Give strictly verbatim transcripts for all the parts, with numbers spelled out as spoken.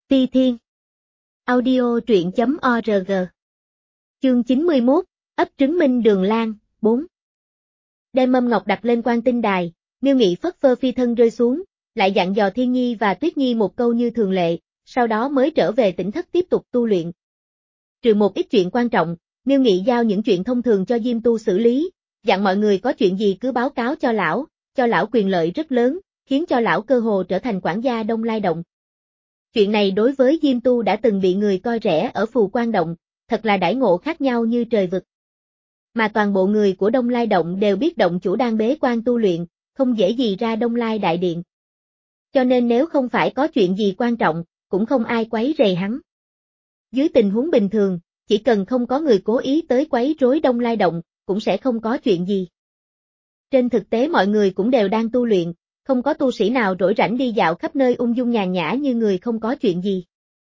Ti Thiên. Audio truyện chấm org. Chương chín mươi mốt, ấp trứng Minh Đường Lan, bốn. Đem mâm ngọc đặt lên quan tinh đài, Miêu Nghị phất phơ phi thân rơi xuống, lại dặn dò Thiên Nhi và Tuyết Nhi một câu như thường lệ, sau đó mới trở về tỉnh thất tiếp tục tu luyện. Trừ một ít chuyện quan trọng, Miêu Nghị giao những chuyện thông thường cho Diêm Tu xử lý, dặn mọi người có chuyện gì cứ báo cáo cho lão, cho lão quyền lợi rất lớn, khiến cho lão cơ hồ trở thành quản gia Đông Lai Động. Chuyện này đối với Diêm Tu đã từng bị người coi rẻ ở Phù Quan Động, thật là đãi ngộ khác nhau như trời vực. Mà toàn bộ người của Đông Lai Động đều biết động chủ đang bế quan tu luyện, không dễ gì ra Đông Lai Đại Điện. Cho nên nếu không phải có chuyện gì quan trọng, cũng không ai quấy rầy hắn. Dưới tình huống bình thường, chỉ cần không có người cố ý tới quấy rối Đông Lai Động, cũng sẽ không có chuyện gì. Trên thực tế mọi người cũng đều đang tu luyện, không có tu sĩ nào rỗi rảnh đi dạo khắp nơi ung dung nhàn nhã như người không có chuyện gì.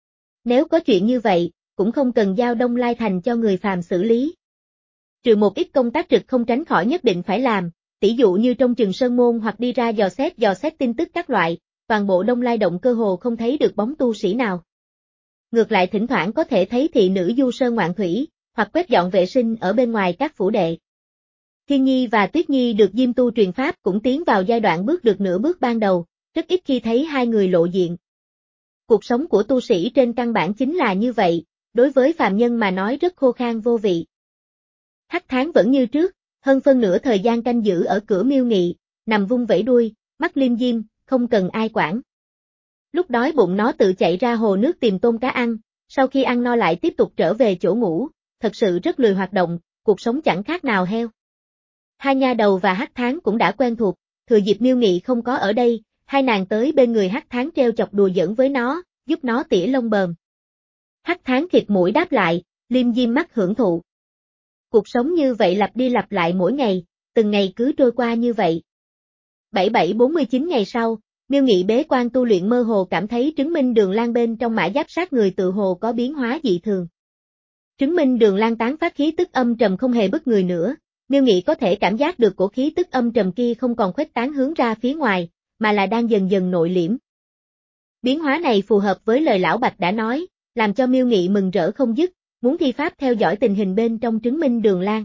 Nếu có chuyện như vậy, cũng không cần giao Đông Lai Thành cho người phàm xử lý. Trừ một ít công tác trực không tránh khỏi nhất định phải làm, tỉ dụ như trong Trường Sơn Môn hoặc đi ra dò xét dò xét tin tức các loại, toàn bộ Đông Lai Động cơ hồ không thấy được bóng tu sĩ nào. Ngược lại thỉnh thoảng có thể thấy thị nữ du sơn ngoạn thủy, hoặc quét dọn vệ sinh ở bên ngoài các phủ đệ. Thiên Nhi và Tuyết Nhi được Diêm Tu truyền pháp cũng tiến vào giai đoạn bước được nửa bước ban đầu, rất ít khi thấy hai người lộ diện. Cuộc sống của tu sĩ trên căn bản chính là như vậy, đối với phàm nhân mà nói rất khô khan vô vị. Hắc Tháng vẫn như trước, hơn phân nửa thời gian canh giữ ở cửa Miêu Nghị, nằm vung vẩy đuôi, mắt liêm diêm, không cần ai quản. Lúc đói bụng nó tự chạy ra hồ nước tìm tôm cá ăn, sau khi ăn no lại tiếp tục trở về chỗ ngủ, thật sự rất lười hoạt động, cuộc sống chẳng khác nào heo. Hai nha đầu và Hắc Tháng cũng đã quen thuộc, thừa dịp Miêu Nghị không có ở đây, hai nàng tới bên người Hắc Tháng treo chọc đùa giỡn với nó, giúp nó tỉa lông bờm. Hắc Tháng khịt mũi đáp lại, liêm diêm mắt hưởng thụ. Cuộc sống như vậy lặp đi lặp lại mỗi ngày, từng ngày cứ trôi qua như vậy. bảy bảy bốn mươi chín ngày sau, Miêu Nghị bế quan tu luyện mơ hồ cảm thấy trứng Minh Đường Lan bên trong mã giáp sát người tự hồ có biến hóa dị thường. Trứng Minh Đường Lan tán phát khí tức âm trầm không hề bức người nữa. Miêu Nghị có thể cảm giác được cổ khí tức âm trầm kia không còn khuếch tán hướng ra phía ngoài, mà là đang dần dần nội liễm. Biến hóa này phù hợp với lời lão Bạch đã nói, làm cho Miêu Nghị mừng rỡ không dứt, muốn thi pháp theo dõi tình hình bên trong trứng Minh Đường Lan.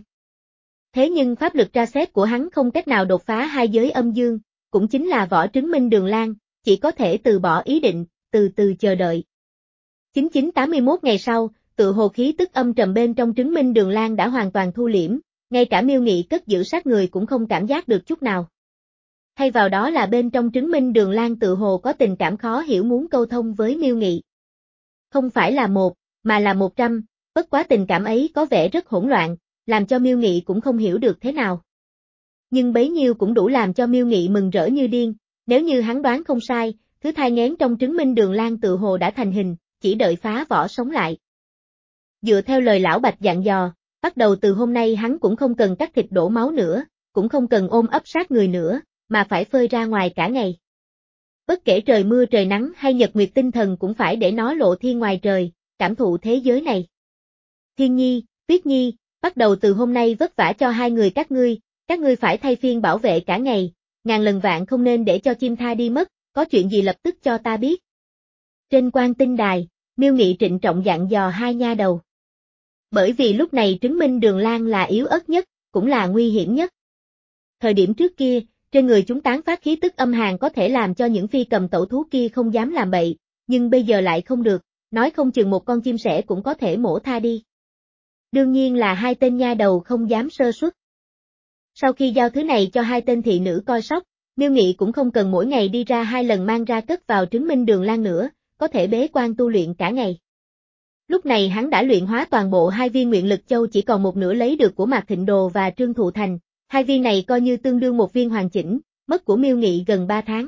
Thế nhưng pháp lực tra xét của hắn không cách nào đột phá hai giới âm dương, cũng chính là vỏ trứng Minh Đường Lan, chỉ có thể từ bỏ ý định, từ từ chờ đợi. chín chín tám mươi mốt ngày sau, tự hồ khí tức âm trầm bên trong trứng Minh Đường Lan đã hoàn toàn thu liễm. Ngay cả Miêu Nghị cất giữ sát người cũng không cảm giác được chút nào. Thay vào đó là bên trong trứng Minh Đường Lan tự hồ có tình cảm khó hiểu muốn câu thông với Miêu Nghị. Không phải là một, mà là một trăm, bất quá tình cảm ấy có vẻ rất hỗn loạn, làm cho Miêu Nghị cũng không hiểu được thế nào. Nhưng bấy nhiêu cũng đủ làm cho Miêu Nghị mừng rỡ như điên, nếu như hắn đoán không sai, thứ thai nghén trong trứng Minh Đường Lan tự hồ đã thành hình, chỉ đợi phá vỏ sống lại. Dựa theo lời lão Bạch dặn dò, bắt đầu từ hôm nay hắn cũng không cần cắt thịt đổ máu nữa, cũng không cần ôm ấp sát người nữa, mà phải phơi ra ngoài cả ngày. Bất kể trời mưa trời nắng hay nhật nguyệt tinh thần cũng phải để nó lộ thiên ngoài trời, cảm thụ thế giới này. Thiên Nhi, Tuyết Nhi, bắt đầu từ hôm nay vất vả cho hai người các ngươi, các ngươi phải thay phiên bảo vệ cả ngày, ngàn lần vạn không nên để cho chim tha đi mất, có chuyện gì lập tức cho ta biết. Trên quan tinh đài, Miêu Nghị trịnh trọng dặn dò hai nha đầu. Bởi vì lúc này trứng Minh Đường Lan là yếu ớt nhất, cũng là nguy hiểm nhất. Thời điểm trước kia, trên người chúng tán phát khí tức âm hàn có thể làm cho những phi cầm tẩu thú kia không dám làm bậy, nhưng bây giờ lại không được, nói không chừng một con chim sẻ cũng có thể mổ tha đi. Đương nhiên là hai tên nha đầu không dám sơ suất. Sau khi giao thứ này cho hai tên thị nữ coi sóc, Miêu Nghị cũng không cần mỗi ngày đi ra hai lần mang ra cất vào trứng Minh Đường Lan nữa, có thể bế quan tu luyện cả ngày. Lúc này hắn đã luyện hóa toàn bộ hai viên nguyện lực châu chỉ còn một nửa lấy được của Mạc Thịnh Đồ và Trương Thụ Thành, hai viên này coi như tương đương một viên hoàn chỉnh, mất của Miêu Nghị gần ba tháng.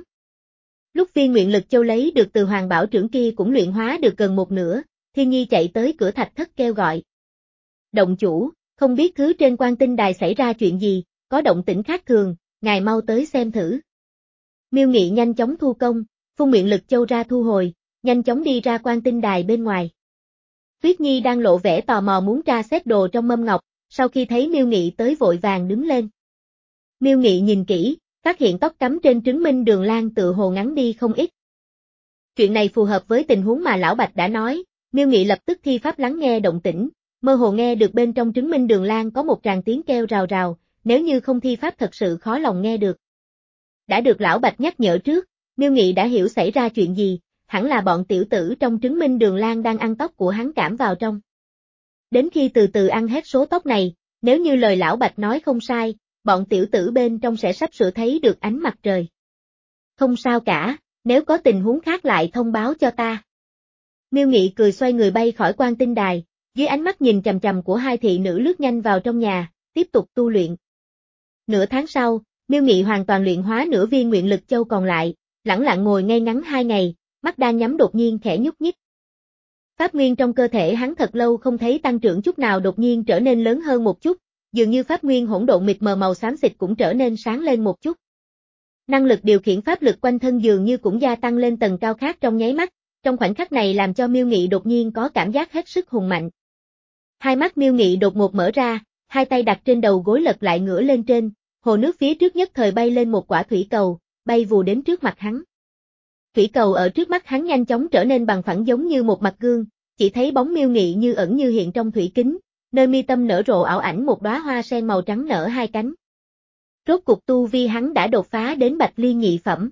Lúc viên nguyện lực châu lấy được từ Hoàng Bảo trưởng kia cũng luyện hóa được gần một nửa, Thiên Nhi chạy tới cửa thạch thất kêu gọi. Động chủ, không biết thứ trên quan tinh đài xảy ra chuyện gì, có động tĩnh khác thường, ngài mau tới xem thử. Miêu Nghị nhanh chóng thu công, phun nguyện lực châu ra thu hồi, nhanh chóng đi ra quan tinh đài bên ngoài. Tuyết Nhi đang lộ vẻ tò mò muốn tra xét đồ trong mâm ngọc, sau khi thấy Miêu Nghị tới vội vàng đứng lên. Miêu Nghị nhìn kỹ, phát hiện tóc cắm trên trứng Minh Đường Lan tự hồ ngắn đi không ít. Chuyện này phù hợp với tình huống mà Lão Bạch đã nói, Miêu Nghị lập tức thi pháp lắng nghe động tĩnh, mơ hồ nghe được bên trong trứng minh đường lan có một tràng tiếng kêu rào rào, nếu như không thi pháp thật sự khó lòng nghe được. Đã được Lão Bạch nhắc nhở trước, Miêu Nghị đã hiểu xảy ra chuyện gì, hẳn là bọn tiểu tử trong trứng minh đường lan đang ăn tóc của hắn cảm vào trong. Đến khi từ từ ăn hết số tóc này, nếu như lời Lão Bạch nói không sai, bọn tiểu tử bên trong sẽ sắp sửa thấy được ánh mặt trời. Không sao cả, nếu có tình huống khác lại thông báo cho ta. Miêu Nghị cười xoay người bay khỏi quan tinh đài, dưới ánh mắt nhìn chằm chằm của hai thị nữ lướt nhanh vào trong nhà, tiếp tục tu luyện. Nửa tháng sau, Miêu Nghị hoàn toàn luyện hóa nửa viên nguyện lực châu còn lại, lẳng lặng ngồi ngay ngắn hai ngày, mắt đang nhắm đột nhiên khẽ nhúc nhích. Pháp nguyên trong cơ thể hắn thật lâu không thấy tăng trưởng chút nào đột nhiên trở nên lớn hơn một chút, dường như pháp nguyên hỗn độn mịt mờ màu xám xịt cũng trở nên sáng lên một chút. Năng lực điều khiển pháp lực quanh thân dường như cũng gia tăng lên tầng cao khác trong nháy mắt, trong khoảnh khắc này làm cho Miêu Nghị đột nhiên có cảm giác hết sức hùng mạnh. Hai mắt Miêu Nghị đột ngột mở ra, hai tay đặt trên đầu gối lật lại ngửa lên trên, hồ nước phía trước nhất thời bay lên một quả thủy cầu, bay vù đến trước mặt hắn. Thủy cầu ở trước mắt hắn nhanh chóng trở nên bằng phẳng giống như một mặt gương, chỉ thấy bóng Miêu Nghị như ẩn như hiện trong thủy kính, nơi mi tâm nở rộ ảo ảnh một đóa hoa sen màu trắng nở hai cánh. Rốt cục tu vi hắn đã đột phá đến Bạch Liên nhị phẩm.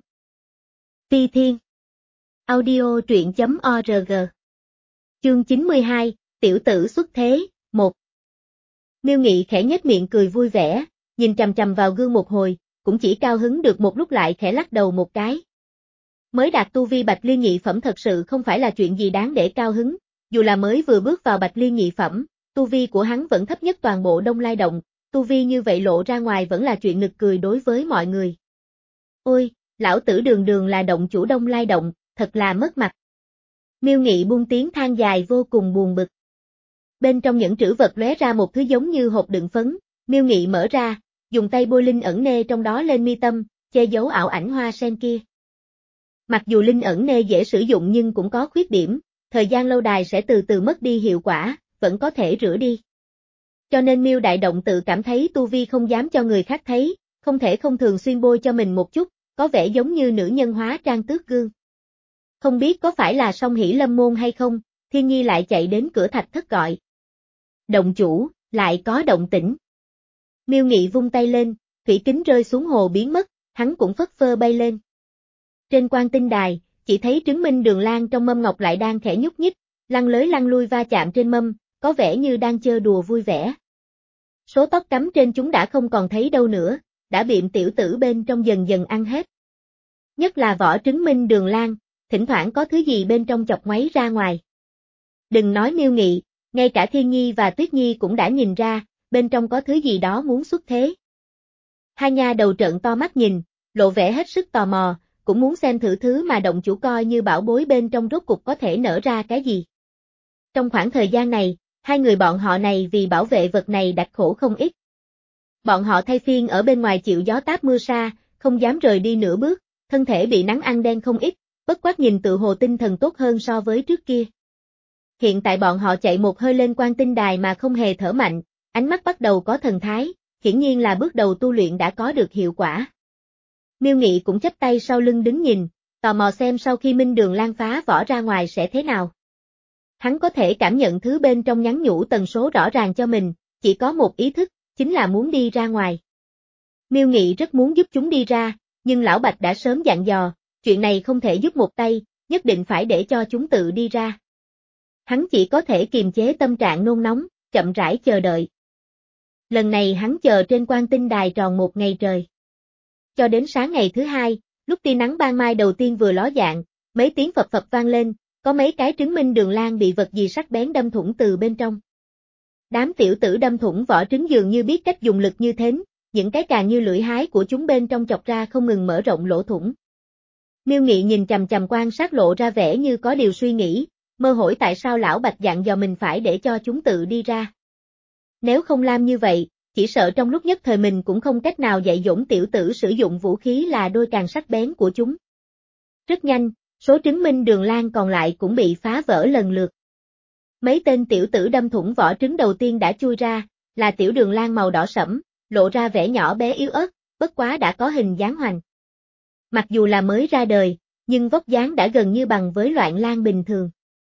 Phi Thiên. Audio truyện chấm org. Chương chín mươi hai, tiểu tử xuất thế, một. Miêu Nghị khẽ nhếch miệng cười vui vẻ, nhìn chằm chằm vào gương một hồi, cũng chỉ cao hứng được một lúc lại khẽ lắc đầu một cái. Mới đạt tu vi Bạch Liên nhị phẩm thật sự không phải là chuyện gì đáng để cao hứng, dù là mới vừa bước vào Bạch Liên nhị phẩm, tu vi của hắn vẫn thấp nhất toàn bộ Đông Lai Động, tu vi như vậy lộ ra ngoài vẫn là chuyện nực cười đối với mọi người. Ôi, lão tử đường đường là động chủ Đông Lai Động, thật là mất mặt. Miêu Nghị buông tiếng than dài vô cùng buồn bực. Bên trong những trữ vật lóe ra một thứ giống như hộp đựng phấn, Miêu Nghị mở ra, dùng tay bôi linh ẩn nê trong đó lên mi tâm, che giấu ảo ảnh hoa sen kia. Mặc dù linh ẩn nê dễ sử dụng nhưng cũng có khuyết điểm, thời gian lâu đài sẽ từ từ mất đi hiệu quả, vẫn có thể rửa đi. Cho nên Miêu Đại Động tự cảm thấy tu vi không dám cho người khác thấy, không thể không thường xuyên bôi cho mình một chút, có vẻ giống như nữ nhân hóa trang tước gương. Không biết có phải là Song Hỷ Lâm môn hay không, Thiên Nhi lại chạy đến cửa thạch thất gọi. Động chủ, lại có động tĩnh. Miêu Nghị vung tay lên, thủy kính rơi xuống hồ biến mất, hắn cũng phất phơ bay lên. Trên quan tinh đài, chỉ thấy trứng minh đường lan trong mâm ngọc lại đang khẽ nhúc nhích, lăn lới lăn lui va chạm trên mâm, có vẻ như đang chơi đùa vui vẻ. Số tóc cắm trên chúng đã không còn thấy đâu nữa, đã bị tiểu tử bên trong dần dần ăn hết. Nhất là vỏ trứng minh đường lan, thỉnh thoảng có thứ gì bên trong chọc ngoáy ra ngoài. Đừng nói Miêu Nghị, ngay cả Thiên Nhi và Tuyết Nhi cũng đã nhìn ra, bên trong có thứ gì đó muốn xuất thế. Hai nha đầu trợn to mắt nhìn, lộ vẻ hết sức tò mò, cũng muốn xem thử thứ mà động chủ coi như bảo bối bên trong rốt cục có thể nở ra cái gì. Trong khoảng thời gian này, hai người bọn họ này vì bảo vệ vật này đạch khổ không ít. Bọn họ thay phiên ở bên ngoài chịu gió táp mưa sa, không dám rời đi nửa bước, thân thể bị nắng ăn đen không ít, bất quát nhìn tự hồ tinh thần tốt hơn so với trước kia. Hiện tại bọn họ chạy một hơi lên quan tinh đài mà không hề thở mạnh, ánh mắt bắt đầu có thần thái, hiển nhiên là bước đầu tu luyện đã có được hiệu quả. Miêu Nghị cũng chắp tay sau lưng đứng nhìn, tò mò xem sau khi Minh Đường Lan phá vỏ ra ngoài sẽ thế nào. Hắn có thể cảm nhận thứ bên trong nhắn nhủ tần số rõ ràng cho mình, chỉ có một ý thức, chính là muốn đi ra ngoài. Miêu Nghị rất muốn giúp chúng đi ra, nhưng Lão Bạch đã sớm dặn dò, chuyện này không thể giúp một tay, nhất định phải để cho chúng tự đi ra. Hắn chỉ có thể kiềm chế tâm trạng nôn nóng, chậm rãi chờ đợi. Lần này hắn chờ trên quan tinh đài tròn một ngày trời. Cho đến sáng ngày thứ hai, lúc tia nắng ban mai đầu tiên vừa ló dạng, mấy tiếng phập phập vang lên, có mấy cái trứng minh đường lan bị vật gì sắc bén đâm thủng từ bên trong. Đám tiểu tử đâm thủng vỏ trứng dường như biết cách dùng lực như thế, những cái càng như lưỡi hái của chúng bên trong chọc ra không ngừng mở rộng lỗ thủng. Miêu Nghị nhìn chằm chằm quan sát lộ ra vẻ như có điều suy nghĩ, mơ hỏi tại sao Lão Bạch dặn dò mình phải để cho chúng tự đi ra. Nếu không làm như vậy, chỉ sợ trong lúc nhất thời mình cũng không cách nào dạy dỗ tiểu tử sử dụng vũ khí là đôi càng sắc bén của chúng. Rất nhanh, số trứng minh đường lan còn lại cũng bị phá vỡ lần lượt. Mấy tên tiểu tử đâm thủng vỏ trứng đầu tiên đã chui ra, là tiểu đường lan màu đỏ sẫm, lộ ra vẻ nhỏ bé yếu ớt, bất quá đã có hình dáng hoành. Mặc dù là mới ra đời, nhưng vóc dáng đã gần như bằng với Loạn Lang bình thường.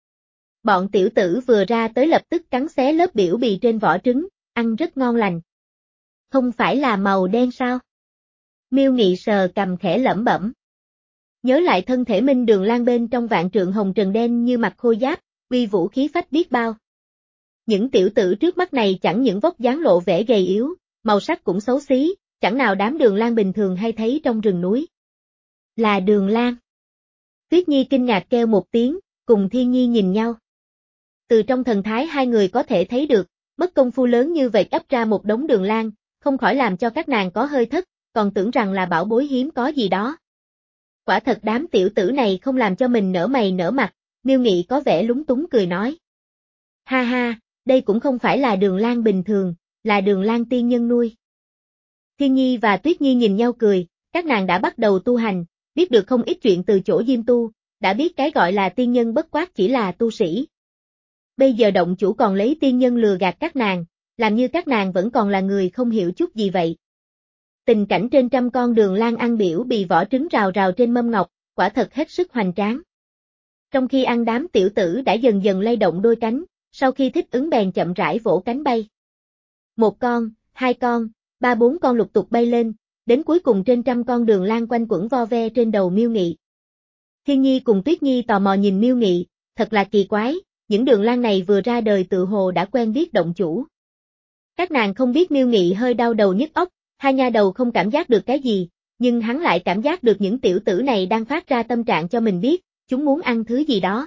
Bọn tiểu tử vừa ra tới lập tức cắn xé lớp biểu bì trên vỏ trứng, ăn rất ngon lành. Không phải là màu đen sao? Miêu Nghị sờ cầm khẽ lẩm bẩm. Nhớ lại thân thể Minh Đường Lan bên trong vạn trượng hồng trần đen như mặt khôi giáp, uy vũ khí phách biết bao. Những tiểu tử trước mắt này chẳng những vóc dáng lộ vẻ gầy yếu, màu sắc cũng xấu xí, chẳng nào đám Đường Lan bình thường hay thấy trong rừng núi. Là Đường Lan. Tuyết Nhi kinh ngạc kêu một tiếng, cùng Thiên Nhi nhìn nhau. Từ trong thần thái hai người có thể thấy được, mất công phu lớn như vậy ấp ra một đống Đường Lan, không khỏi làm cho các nàng có hơi thất, còn tưởng rằng là bảo bối hiếm có gì đó. Quả thật đám tiểu tử này không làm cho mình nở mày nở mặt, Miêu Nghị có vẻ lúng túng cười nói. Ha ha, đây cũng không phải là Đường Lan bình thường, là Đường Lan tiên nhân nuôi. Thiên Nhi và Tuyết Nhi nhìn nhau cười, các nàng đã bắt đầu tu hành, biết được không ít chuyện từ chỗ Diêm Tu, đã biết cái gọi là tiên nhân bất quá chỉ là tu sĩ. Bây giờ động chủ còn lấy tiên nhân lừa gạt các nàng, làm như các nàng vẫn còn là người không hiểu chút gì vậy. Tình cảnh trên trăm con Đường Lan ăn biểu bì vỏ trứng rào rào trên mâm ngọc, quả thật hết sức hoành tráng. Trong khi ăn đám tiểu tử đã dần dần lay động đôi cánh, sau khi thích ứng bèn chậm rãi vỗ cánh bay. Một con, hai con, ba bốn con lục tục bay lên, đến cuối cùng trên trăm con Đường Lan quanh quẩn vo ve trên đầu Miêu Nghị. Thiên Nhi cùng Tuyết Nhi tò mò nhìn Miêu Nghị, thật là kỳ quái, những Đường Lan này vừa ra đời tự hồ đã quen biết động chủ. Các nàng không biết Miêu Nghị hơi đau đầu nhức óc, hai nha đầu không cảm giác được cái gì, nhưng hắn lại cảm giác được những tiểu tử này đang phát ra tâm trạng cho mình biết, chúng muốn ăn thứ gì đó.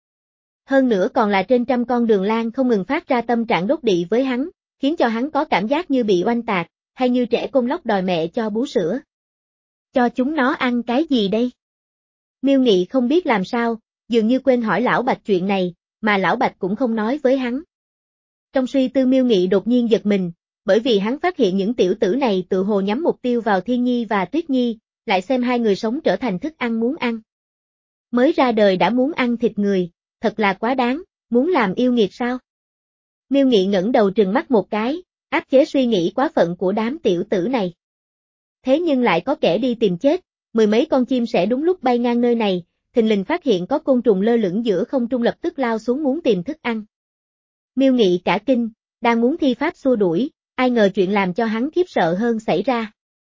Hơn nữa còn là trên trăm con Đường Lan không ngừng phát ra tâm trạng đốt đị với hắn, khiến cho hắn có cảm giác như bị oanh tạc, hay như trẻ con lóc đòi mẹ cho bú sữa. Cho chúng nó ăn cái gì đây? Miêu Nghị không biết làm sao, dường như quên hỏi Lão Bạch chuyện này, mà Lão Bạch cũng không nói với hắn. Trong suy tư Miêu Nghị đột nhiên giật mình, bởi vì hắn phát hiện những tiểu tử này tự hồ nhắm mục tiêu vào Thiên Nhi và Tuyết Nhi, lại xem hai người sống trở thành thức ăn muốn ăn. Mới ra đời đã muốn ăn thịt người, thật là quá đáng, muốn làm yêu nghiệt sao? Miêu Nghị ngẩng đầu trừng mắt một cái, áp chế suy nghĩ quá phận của đám tiểu tử này. Thế nhưng lại có kẻ đi tìm chết, mười mấy con chim sẻ đúng lúc bay ngang nơi này, thình lình phát hiện có côn trùng lơ lửng giữa không trung lập tức lao xuống muốn tìm thức ăn. Miêu Nghị cả kinh, đang muốn thi pháp xua đuổi, ai ngờ chuyện làm cho hắn khiếp sợ hơn xảy ra.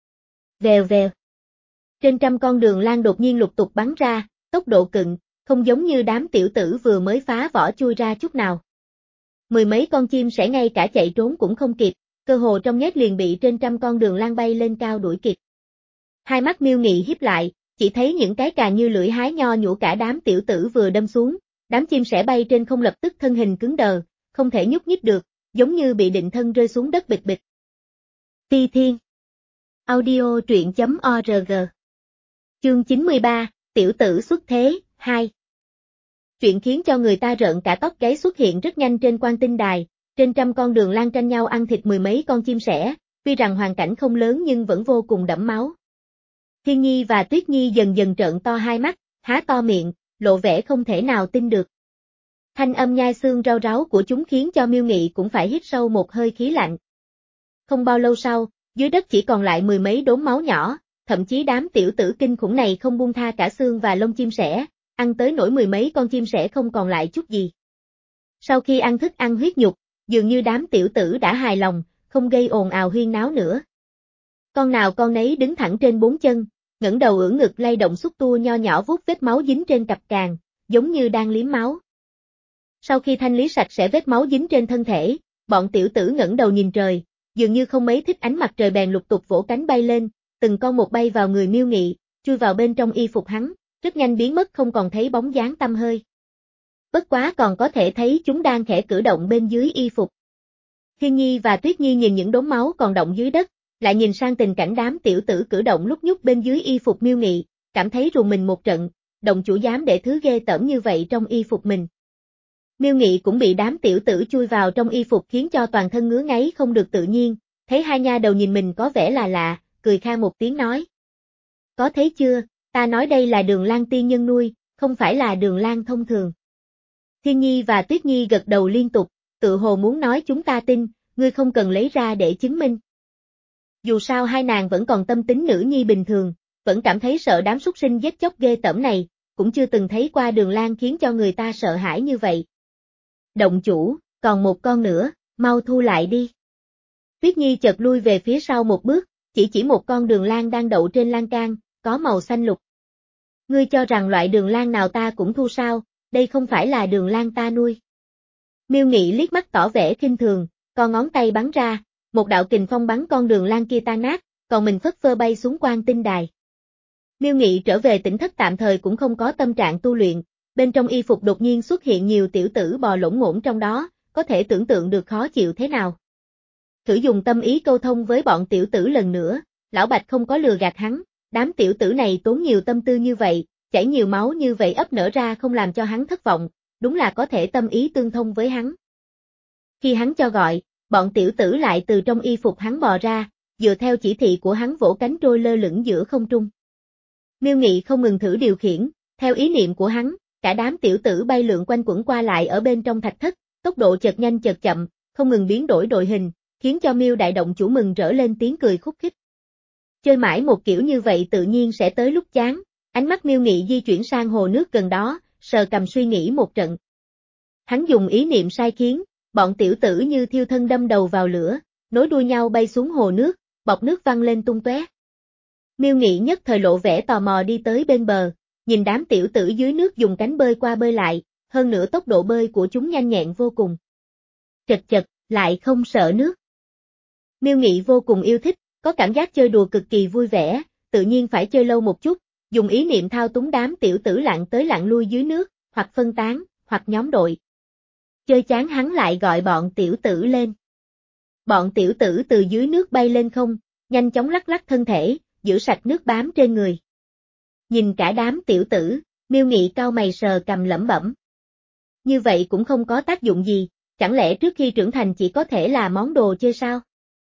Vèo vèo. Trên trăm con Đường Lan đột nhiên lục tục bắn ra, tốc độ cực, không giống như đám tiểu tử vừa mới phá vỏ chui ra chút nào. Mười mấy con chim sẻ ngay cả chạy trốn cũng không kịp, cơ hồ trong nhét liền bị trên trăm con Đường Lan bay lên cao đuổi kịp. Hai mắt Miêu Nghị híp lại, chỉ thấy những cái cà như lưỡi hái nho nhũ cả đám tiểu tử vừa đâm xuống, đám chim sẻ bay trên không lập tức thân hình cứng đờ, không thể nhúc nhích được, giống như bị định thân rơi xuống đất bịch bịch. Phi Thiên Audio truyện chấm org Chương chín mươi ba, Tiểu tử xuất thế, hai. Chuyện khiến cho người ta rợn cả tóc gáy xuất hiện rất nhanh trên Quan Tinh Đài, trên trăm con Đường Lan tranh nhau ăn thịt mười mấy con chim sẻ, tuy rằng hoàn cảnh không lớn nhưng vẫn vô cùng đẫm máu. Thiên Nhi và Tuyết Nhi dần dần trợn to hai mắt, há to miệng, lộ vẻ không thể nào tin được. Thanh âm nhai xương rau ráu của chúng khiến cho Miêu Nghị cũng phải hít sâu một hơi khí lạnh. Không bao lâu sau, dưới đất chỉ còn lại mười mấy đốm máu nhỏ, thậm chí đám tiểu tử kinh khủng này không buông tha cả xương và lông chim sẻ, ăn tới nỗi mười mấy con chim sẻ không còn lại chút gì. Sau khi ăn thức ăn huyết nhục, dường như đám tiểu tử đã hài lòng, không gây ồn ào huyên náo nữa. Con nào con nấy đứng thẳng trên bốn chân, ngẩng đầu ưỡn ngực lay động xúc tua nho nhỏ vuốt vết máu dính trên cặp càng, giống như đang liếm máu. Sau khi thanh lý sạch sẽ vết máu dính trên thân thể, bọn tiểu tử ngẩng đầu nhìn trời, dường như không mấy thích ánh mặt trời bèn lục tục vỗ cánh bay lên, từng con một bay vào người Miêu Nghị, chui vào bên trong y phục hắn, rất nhanh biến mất không còn thấy bóng dáng tăm hơi. Bất quá còn có thể thấy chúng đang khẽ cử động bên dưới y phục. Thiên Nhi và Tuyết Nhi nhìn những đốm máu còn động dưới đất, lại nhìn sang tình cảnh đám tiểu tử cử động lúc nhúc bên dưới y phục Miêu Nghị, cảm thấy rùng mình một trận, động chủ dám để thứ ghê tởm như vậy trong y phục mình. Miêu Nghị cũng bị đám tiểu tử chui vào trong y phục khiến cho toàn thân ngứa ngáy không được tự nhiên, thấy hai nha đầu nhìn mình có vẻ là lạ, cười khan một tiếng nói. Có thấy chưa, ta nói đây là Đường Lan tiên nhân nuôi, không phải là Đường Lan thông thường. Thiên Nhi và Tuyết Nhi gật đầu liên tục, tự hồ muốn nói chúng ta tin, ngươi không cần lấy ra để chứng minh. Dù sao hai nàng vẫn còn tâm tính nữ nhi bình thường, vẫn cảm thấy sợ đám súc sinh giết chóc ghê tởm này, cũng chưa từng thấy qua Đường Lan khiến cho người ta sợ hãi như vậy. Động chủ, còn một con nữa, mau thu lại đi. Tuyết Nhi chợt lui về phía sau một bước, chỉ chỉ một con Đường Lan đang đậu trên lan can, có màu xanh lục. Ngươi cho rằng loại Đường Lan nào ta cũng thu sao, đây không phải là Đường Lan ta nuôi. Miêu Nghị liếc mắt tỏ vẻ khinh thường, con ngón tay bắn ra, một đạo kình phong bắn con Đường Lan kia tan nát, còn mình phất phơ bay xuống Quan Tinh Đài. Miêu Nghị trở về tỉnh thất tạm thời cũng không có tâm trạng tu luyện, bên trong y phục đột nhiên xuất hiện nhiều tiểu tử bò lổn ngổn trong đó, có thể tưởng tượng được khó chịu thế nào. Thử dùng tâm ý câu thông với bọn tiểu tử lần nữa, Lão Bạch không có lừa gạt hắn, đám tiểu tử này tốn nhiều tâm tư như vậy, chảy nhiều máu như vậy ấp nở ra không làm cho hắn thất vọng, đúng là có thể tâm ý tương thông với hắn. Khi hắn cho gọi, bọn tiểu tử lại từ trong y phục hắn bò ra, dựa theo chỉ thị của hắn vỗ cánh trôi lơ lửng giữa không trung. Miêu Nghị không ngừng thử điều khiển, theo ý niệm của hắn, cả đám tiểu tử bay lượn quanh quẩn qua lại ở bên trong thạch thất, tốc độ chợt nhanh chợt chậm, không ngừng biến đổi đội hình, khiến cho Miêu đại động chủ mừng rỡ lên tiếng cười khúc khích. Chơi mãi một kiểu như vậy tự nhiên sẽ tới lúc chán, ánh mắt Miêu Nghị di chuyển sang hồ nước gần đó, sờ cằm suy nghĩ một trận. Hắn dùng ý niệm sai khiến, bọn tiểu tử như thiêu thân đâm đầu vào lửa, nối đuôi nhau bay xuống hồ nước, bọt nước văng lên tung tóe. Miêu Nghị nhất thời lộ vẻ tò mò đi tới bên bờ, nhìn đám tiểu tử dưới nước dùng cánh bơi qua bơi lại, hơn nữa tốc độ bơi của chúng nhanh nhẹn vô cùng. Chật chật, lại không sợ nước. Miêu Nghị vô cùng yêu thích, có cảm giác chơi đùa cực kỳ vui vẻ, tự nhiên phải chơi lâu một chút, dùng ý niệm thao túng đám tiểu tử lặn tới lặn lui dưới nước, hoặc phân tán, hoặc nhóm đội. Chơi chán hắn lại gọi bọn tiểu tử lên. Bọn tiểu tử từ dưới nước bay lên không, nhanh chóng lắc lắc thân thể, giữ sạch nước bám trên người. Nhìn cả đám tiểu tử, Miêu Nghị cau mày sờ cằm lẩm bẩm. Như vậy cũng không có tác dụng gì, chẳng lẽ trước khi trưởng thành chỉ có thể là món đồ chơi sao?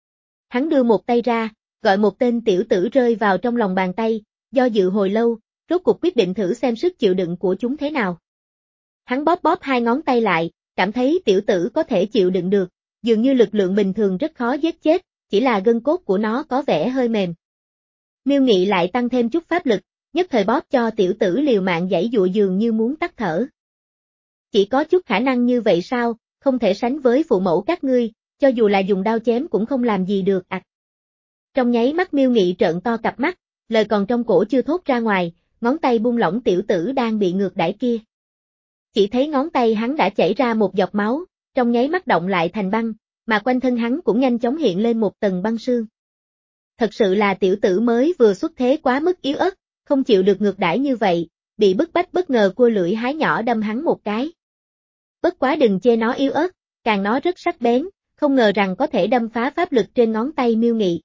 Hắn đưa một tay ra, gọi một tên tiểu tử rơi vào trong lòng bàn tay, do dự hồi lâu, rốt cuộc quyết định thử xem sức chịu đựng của chúng thế nào. Hắn bóp bóp hai ngón tay lại, cảm thấy tiểu tử có thể chịu đựng được, dường như lực lượng bình thường rất khó giết chết, chỉ là gân cốt của nó có vẻ hơi mềm. Miêu Nghị lại tăng thêm chút pháp lực, nhất thời bóp cho tiểu tử liều mạng giãy dụa dường như muốn tắt thở. Chỉ có chút khả năng như vậy sao, không thể sánh với phụ mẫu các ngươi, cho dù là dùng đao chém cũng không làm gì được ạc. À. Trong nháy mắt Miêu Nghị trợn to cặp mắt, lời còn trong cổ chưa thốt ra ngoài, ngón tay buông lỏng tiểu tử đang bị ngược đãi kia. Chỉ thấy ngón tay hắn đã chảy ra một giọt máu, trong nháy mắt động lại thành băng, mà quanh thân hắn cũng nhanh chóng hiện lên một tầng băng sương. Thật sự là tiểu tử mới vừa xuất thế quá mức yếu ớt, không chịu được ngược đãi như vậy, bị bức bách bất ngờ cua lưỡi hái nhỏ đâm hắn một cái. Bất quá đừng chê nó yếu ớt, càng nó rất sắc bén, không ngờ rằng có thể đâm phá pháp lực trên ngón tay Miêu Nghị.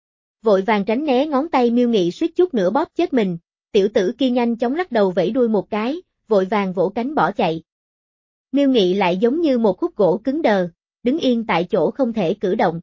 Vội vàng tránh né ngón tay Miêu Nghị suýt chút nữa bóp chết mình, tiểu tử kia nhanh chóng lắc đầu vẫy đuôi một cái, vội vàng vỗ cánh bỏ chạy. Miêu Nghị lại giống như một khúc gỗ cứng đờ, đứng yên tại chỗ không thể cử động.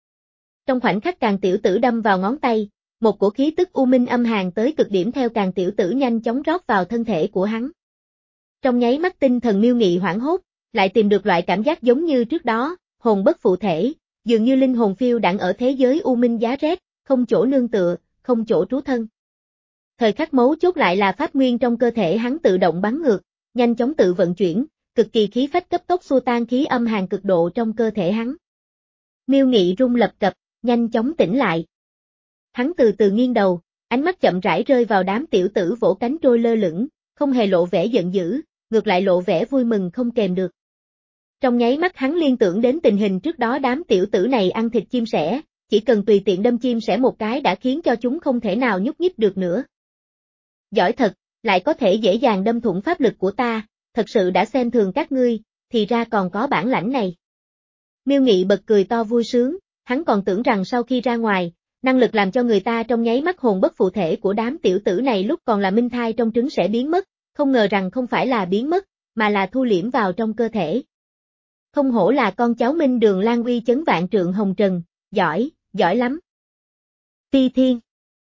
Trong khoảnh khắc càng tiểu tử đâm vào ngón tay, một cổ khí tức u minh âm hàn tới cực điểm theo càng tiểu tử nhanh chóng rót vào thân thể của hắn. Trong nháy mắt tinh thần Miêu Nghị hoảng hốt, lại tìm được loại cảm giác giống như trước đó, hồn bất phụ thể, dường như linh hồn phiêu đãng ở thế giới u minh giá rét, không chỗ nương tựa, không chỗ trú thân. Thời khắc mấu chốt lại là pháp nguyên trong cơ thể hắn tự động bắn ngược, nhanh chóng tự vận chuyển, cực kỳ khí phách cấp tốc xua tan khí âm hàn cực độ trong cơ thể hắn. Miêu Nghị rung lập cập, nhanh chóng tỉnh lại. Hắn từ từ nghiêng đầu, ánh mắt chậm rãi rơi vào đám tiểu tử vỗ cánh trôi lơ lửng, không hề lộ vẻ giận dữ, ngược lại lộ vẻ vui mừng không kèm được. Trong nháy mắt hắn liên tưởng đến tình hình trước đó đám tiểu tử này ăn thịt chim sẻ, chỉ cần tùy tiện đâm chim sẻ một cái đã khiến cho chúng không thể nào nhúc nhích được nữa. Giỏi thật, lại có thể dễ dàng đâm thủng pháp lực của ta, thật sự đã xem thường các ngươi, thì ra còn có bản lãnh này. Miêu Nghị bật cười to vui sướng, hắn còn tưởng rằng sau khi ra ngoài, năng lực làm cho người ta trong nháy mắt hồn bất phụ thể của đám tiểu tử này lúc còn là minh thai trong trứng sẽ biến mất, không ngờ rằng không phải là biến mất, mà là thu liễm vào trong cơ thể. Không hổ là con cháu Minh Đường Lan uy chấn vạn trượng hồng trần, giỏi, giỏi lắm. Phi Thiên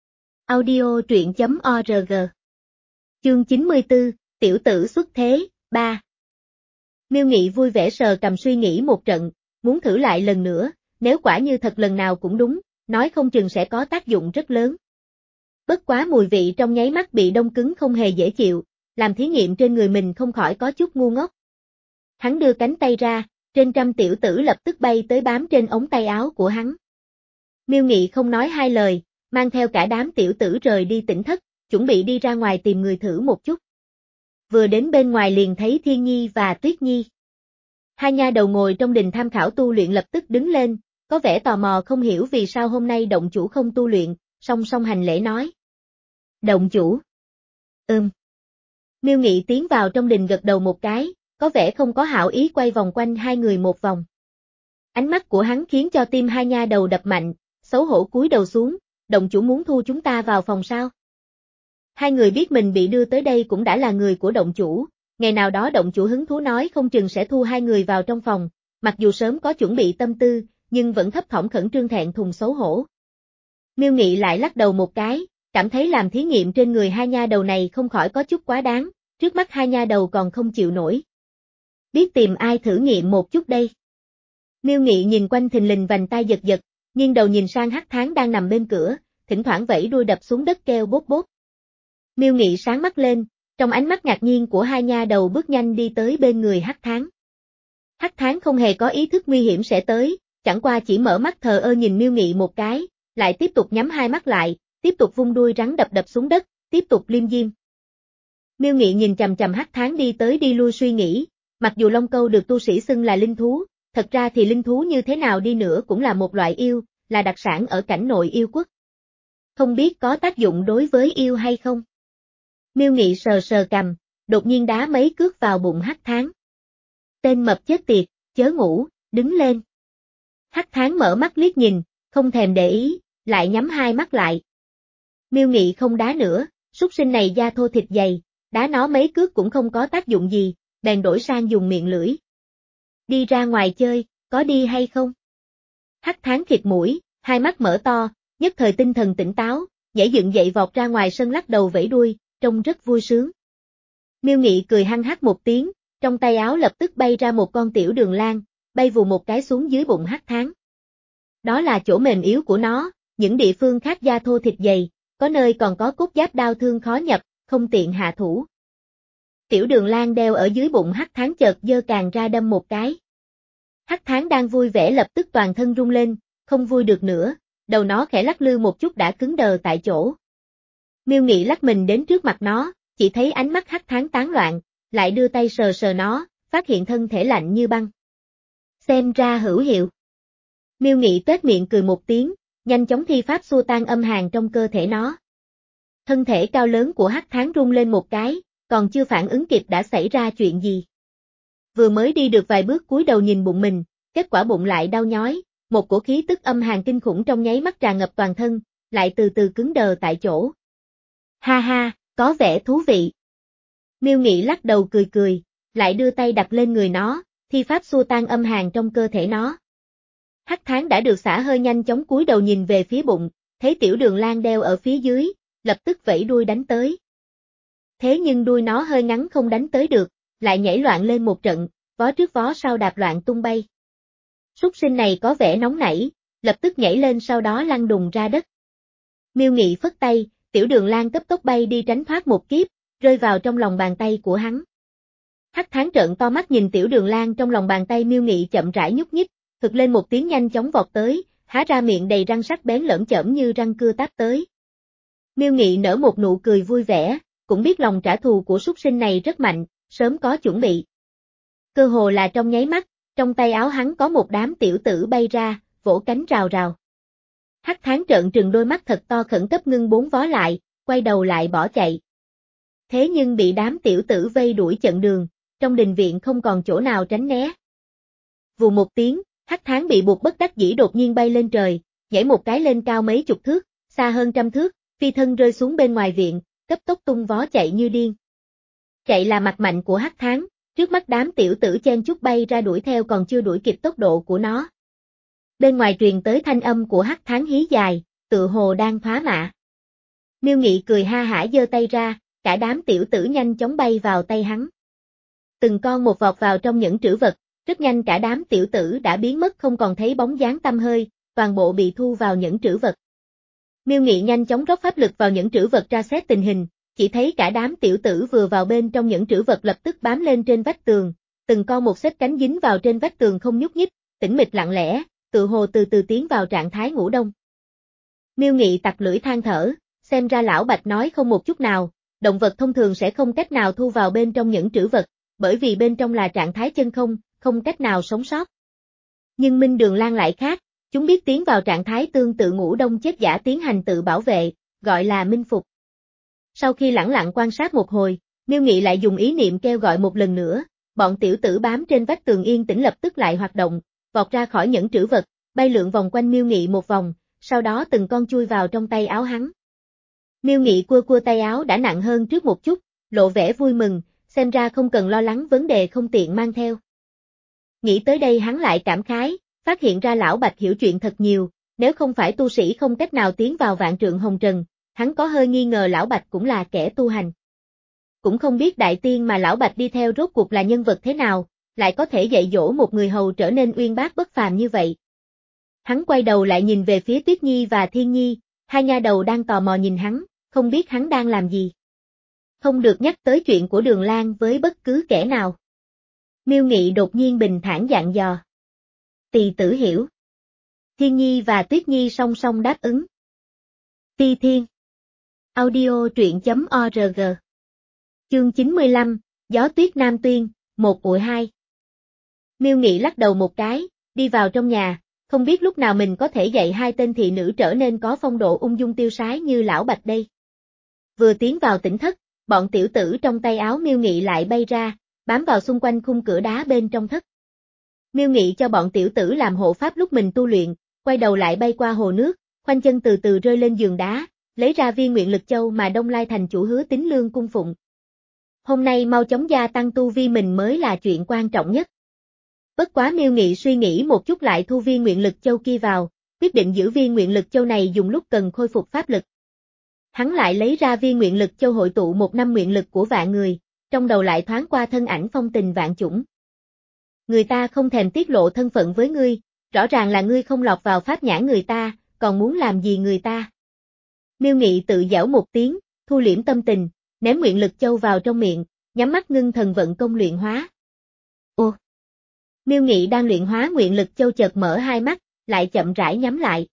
Audio truyện chấm org Chương chín mươi tư, Tiểu tử xuất thế, ba Miêu Nghị vui vẻ sờ cầm suy nghĩ một trận, muốn thử lại lần nữa, nếu quả như thật lần nào cũng đúng, nói không chừng sẽ có tác dụng rất lớn. Bất quá mùi vị trong nháy mắt bị đông cứng không hề dễ chịu, làm thí nghiệm trên người mình không khỏi có chút ngu ngốc. Hắn đưa cánh tay ra, trên trăm tiểu tử lập tức bay tới bám trên ống tay áo của hắn. Miêu Nghị không nói hai lời, mang theo cả đám tiểu tử rời đi tỉnh thất, chuẩn bị đi ra ngoài tìm người thử một chút. Vừa đến bên ngoài liền thấy Thiên Nhi và Tuyết Nhi. Hai nha đầu ngồi trong đình tham khảo tu luyện lập tức đứng lên, có vẻ tò mò không hiểu vì sao hôm nay động chủ không tu luyện, song song hành lễ nói. Động chủ. Ừm. Miêu Nghị tiến vào trong đình gật đầu một cái, có vẻ không có hảo ý quay vòng quanh hai người một vòng. Ánh mắt của hắn khiến cho tim hai nha đầu đập mạnh, xấu hổ cúi đầu xuống, động chủ muốn thu chúng ta vào phòng sao? Hai người biết mình bị đưa tới đây cũng đã là người của động chủ, ngày nào đó động chủ hứng thú nói không chừng sẽ thu hai người vào trong phòng, mặc dù sớm có chuẩn bị tâm tư, nhưng vẫn thấp thỏm khẩn trương thẹn thùng xấu hổ. Miêu Nghị lại lắc đầu một cái, cảm thấy làm thí nghiệm trên người hai nha đầu này không khỏi có chút quá đáng, trước mắt hai nha đầu còn không chịu nổi. Biết tìm ai thử nghiệm một chút đây. Miêu Nghị nhìn quanh thình lình vành tai giật giật, nghiêng đầu nhìn sang Hắc Thán đang nằm bên cửa, thỉnh thoảng vẫy đuôi đập xuống đất kêu bốp bốp. Miêu Nghị sáng mắt lên, trong ánh mắt ngạc nhiên của hai nha đầu bước nhanh đi tới bên người Hắc Thán. Hắc Thán không hề có ý thức nguy hiểm sẽ tới, chẳng qua chỉ mở mắt thờ ơ nhìn Miêu Nghị một cái, lại tiếp tục nhắm hai mắt lại, tiếp tục vung đuôi rắn đập đập xuống đất, tiếp tục liêm diêm. Miêu Nghị nhìn chằm chằm Hắc Thán đi tới đi lui suy nghĩ, mặc dù Long Câu được tu sĩ xưng là linh thú, thật ra thì linh thú như thế nào đi nữa cũng là một loại yêu, là đặc sản ở cảnh nội yêu quốc. Không biết có tác dụng đối với yêu hay không? Miêu Nghị sờ sờ cằm, đột nhiên đá mấy cước vào bụng Hắc Thán. Tên mập chết tiệt, chớ ngủ, đứng lên. Hắc Thán mở mắt liếc nhìn, không thèm để ý, lại nhắm hai mắt lại. Miêu Nghị không đá nữa, súc sinh này da thô thịt dày, đá nó mấy cước cũng không có tác dụng gì, bèn đổi sang dùng miệng lưỡi. Đi ra ngoài chơi, có đi hay không? Hắc Thán khịt mũi, hai mắt mở to, nhất thời tinh thần tỉnh táo, nhảy dựng dậy vọt ra ngoài sân lắc đầu vẫy đuôi, trông rất vui sướng. Miêu Nghị cười hăng hắc một tiếng, trong tay áo lập tức bay ra một con tiểu đường lang, bay vù một cái xuống dưới bụng Hắc Thán. Đó là chỗ mềm yếu của nó, những địa phương khác da thô thịt dày, có nơi còn có cốt giáp đau thương khó nhập, không tiện hạ thủ. Tiểu đường lang đeo ở dưới bụng Hắc Thán chợt giơ càng ra đâm một cái. Hắc Thán đang vui vẻ lập tức toàn thân rung lên, không vui được nữa, đầu nó khẽ lắc lư một chút đã cứng đờ tại chỗ. Miêu Nghị lắc mình đến trước mặt nó, chỉ thấy ánh mắt Hắc Thán tán loạn, lại đưa tay sờ sờ nó, phát hiện thân thể lạnh như băng. Xem ra hữu hiệu. Miêu Nghị tuét miệng cười một tiếng, nhanh chóng thi pháp xua tan âm hàn trong cơ thể nó. Thân thể cao lớn của Hắc Thán rung lên một cái, còn chưa phản ứng kịp đã xảy ra chuyện gì. Vừa mới đi được vài bước cúi đầu nhìn bụng mình, kết quả bụng lại đau nhói, một cổ khí tức âm hàn kinh khủng trong nháy mắt tràn ngập toàn thân, lại từ từ cứng đờ tại chỗ. Ha ha, có vẻ thú vị. Miêu Nghị lắc đầu cười cười, lại đưa tay đặt lên người nó, thi pháp xua tan âm hàn trong cơ thể nó. Hắc Thán đã được xả hơi nhanh chóng cúi đầu nhìn về phía bụng, thấy tiểu đường lang đeo ở phía dưới, lập tức vẫy đuôi đánh tới. Thế nhưng đuôi nó hơi ngắn không đánh tới được, lại nhảy loạn lên một trận, vó trước vó sau đạp loạn tung bay. Súc sinh này có vẻ nóng nảy, lập tức nhảy lên sau đó lăn đùng ra đất. Miêu Nghị phất tay, tiểu đường lang cấp tốc bay đi tránh thoát một kiếp, rơi vào trong lòng bàn tay của hắn. Hắc Thán trợn to mắt nhìn tiểu đường lang trong lòng bàn tay Miêu Nghị chậm rãi nhúc nhích, thực lên một tiếng nhanh chóng vọt tới, há ra miệng đầy răng sắc bén lởm chởm như răng cưa táp tới. Miêu Nghị nở một nụ cười vui vẻ, cũng biết lòng trả thù của súc sinh này rất mạnh, sớm có chuẩn bị. Cơ hồ là trong nháy mắt, trong tay áo hắn có một đám tiểu tử bay ra, vỗ cánh rào rào. Hắc Thán trợn trừng đôi mắt thật to khẩn cấp ngưng bốn vó lại, quay đầu lại bỏ chạy. Thế nhưng bị đám tiểu tử vây đuổi chặn đường, trong đình viện không còn chỗ nào tránh né. Vù một tiếng, Hắc Thán bị buộc bất đắc dĩ đột nhiên bay lên trời, nhảy một cái lên cao mấy chục thước, xa hơn trăm thước, phi thân rơi xuống bên ngoài viện, cấp tốc tung vó chạy như điên. Chạy là mặt mạnh của Hắc Thán, trước mắt đám tiểu tử chen chúc bay ra đuổi theo còn chưa đuổi kịp tốc độ của nó. Bên ngoài truyền tới thanh âm của Hắc Thán hí dài, tự hồ đang phá mạ. Miêu Nghị cười ha hả giơ tay ra, cả đám tiểu tử nhanh chóng bay vào tay hắn. Từng con một vọt vào trong những trữ vật, rất nhanh cả đám tiểu tử đã biến mất không còn thấy bóng dáng tăm hơi, toàn bộ bị thu vào những trữ vật. Miêu Nghị nhanh chóng rót pháp lực vào những trữ vật tra xét tình hình, chỉ thấy cả đám tiểu tử vừa vào bên trong những trữ vật lập tức bám lên trên vách tường, từng con một xếp cánh dính vào trên vách tường không nhúc nhích, tĩnh mịch lặng lẽ, tự hồ từ từ tiến vào trạng thái ngủ đông. Miêu Nghị tặc lưỡi than thở, xem ra lão Bạch nói không một chút nào, động vật thông thường sẽ không cách nào thu vào bên trong những trữ vật, bởi vì bên trong là trạng thái chân không, không cách nào sống sót. Nhưng Minh Đường Lan lại khác, chúng biết tiến vào trạng thái tương tự ngủ đông chết giả tiến hành tự bảo vệ, gọi là minh phục. Sau khi lẳng lặng quan sát một hồi, Miêu Nghị lại dùng ý niệm kêu gọi một lần nữa, bọn tiểu tử bám trên vách tường yên tĩnh lập tức lại hoạt động, vọt ra khỏi những trữ vật, bay lượn vòng quanh Miêu Nghị một vòng, sau đó từng con chui vào trong tay áo hắn. Miêu Nghị cua cua tay áo đã nặng hơn trước một chút, lộ vẻ vui mừng, xem ra không cần lo lắng vấn đề không tiện mang theo. Nghĩ tới đây hắn lại cảm khái, phát hiện ra lão Bạch hiểu chuyện thật nhiều, nếu không phải tu sĩ không cách nào tiến vào vạn trượng hồng trần, hắn có hơi nghi ngờ lão Bạch cũng là kẻ tu hành. Cũng không biết đại tiên mà lão Bạch đi theo rốt cuộc là nhân vật thế nào, lại có thể dạy dỗ một người hầu trở nên uyên bác bất phàm như vậy. Hắn quay đầu lại nhìn về phía Tuyết Nhi và Thiên Nhi, hai nha đầu đang tò mò nhìn hắn, không biết hắn đang làm gì. Không được nhắc tới chuyện của Đường Lan với bất cứ kẻ nào. Miêu Nghị đột nhiên bình thản dặn dò. Tỳ tử hiểu. Thiên Nhi và Tuyết Nhi song song đáp ứng. Ti Thiên. Audio truyện.org. Chương chín mươi lăm, Gió Tuyết Nam Tuyên, một ụi hai. Miêu Nghị lắc đầu một cái, đi vào trong nhà, không biết lúc nào mình có thể dạy hai tên thị nữ trở nên có phong độ ung dung tiêu sái như lão Bạch đây. Vừa tiến vào tỉnh thất, bọn tiểu tử trong tay áo Miêu Nghị lại bay ra, bám vào xung quanh khung cửa đá bên trong thất. Miêu Nghị cho bọn tiểu tử làm hộ pháp lúc mình tu luyện, quay đầu lại bay qua hồ nước, khoanh chân từ từ rơi lên giường đá, lấy ra viên nguyện lực châu mà Đông Lai thành chủ hứa Tín Lương cung phụng. Hôm nay mau chóng gia tăng tu vi mình mới là chuyện quan trọng nhất. Bất quá Miêu Nghị suy nghĩ một chút lại thu viên nguyện lực châu kia vào, quyết định giữ viên nguyện lực châu này dùng lúc cần khôi phục pháp lực. Hắn lại lấy ra viên nguyện lực châu hội tụ một năm nguyện lực của vạn người, trong đầu lại thoáng qua thân ảnh Phong Tình Vạn Chủng. Người ta không thèm tiết lộ thân phận với ngươi, rõ ràng là ngươi không lọt vào pháp nhãn người ta, còn muốn làm gì người ta. Miêu Nghị tự giễu một tiếng, thu liễm tâm tình, ném nguyện lực châu vào trong miệng, nhắm mắt ngưng thần vận công luyện hóa. Ô! Miêu Nghị đang luyện hóa nguyện lực châu chợt mở hai mắt, lại chậm rãi nhắm lại.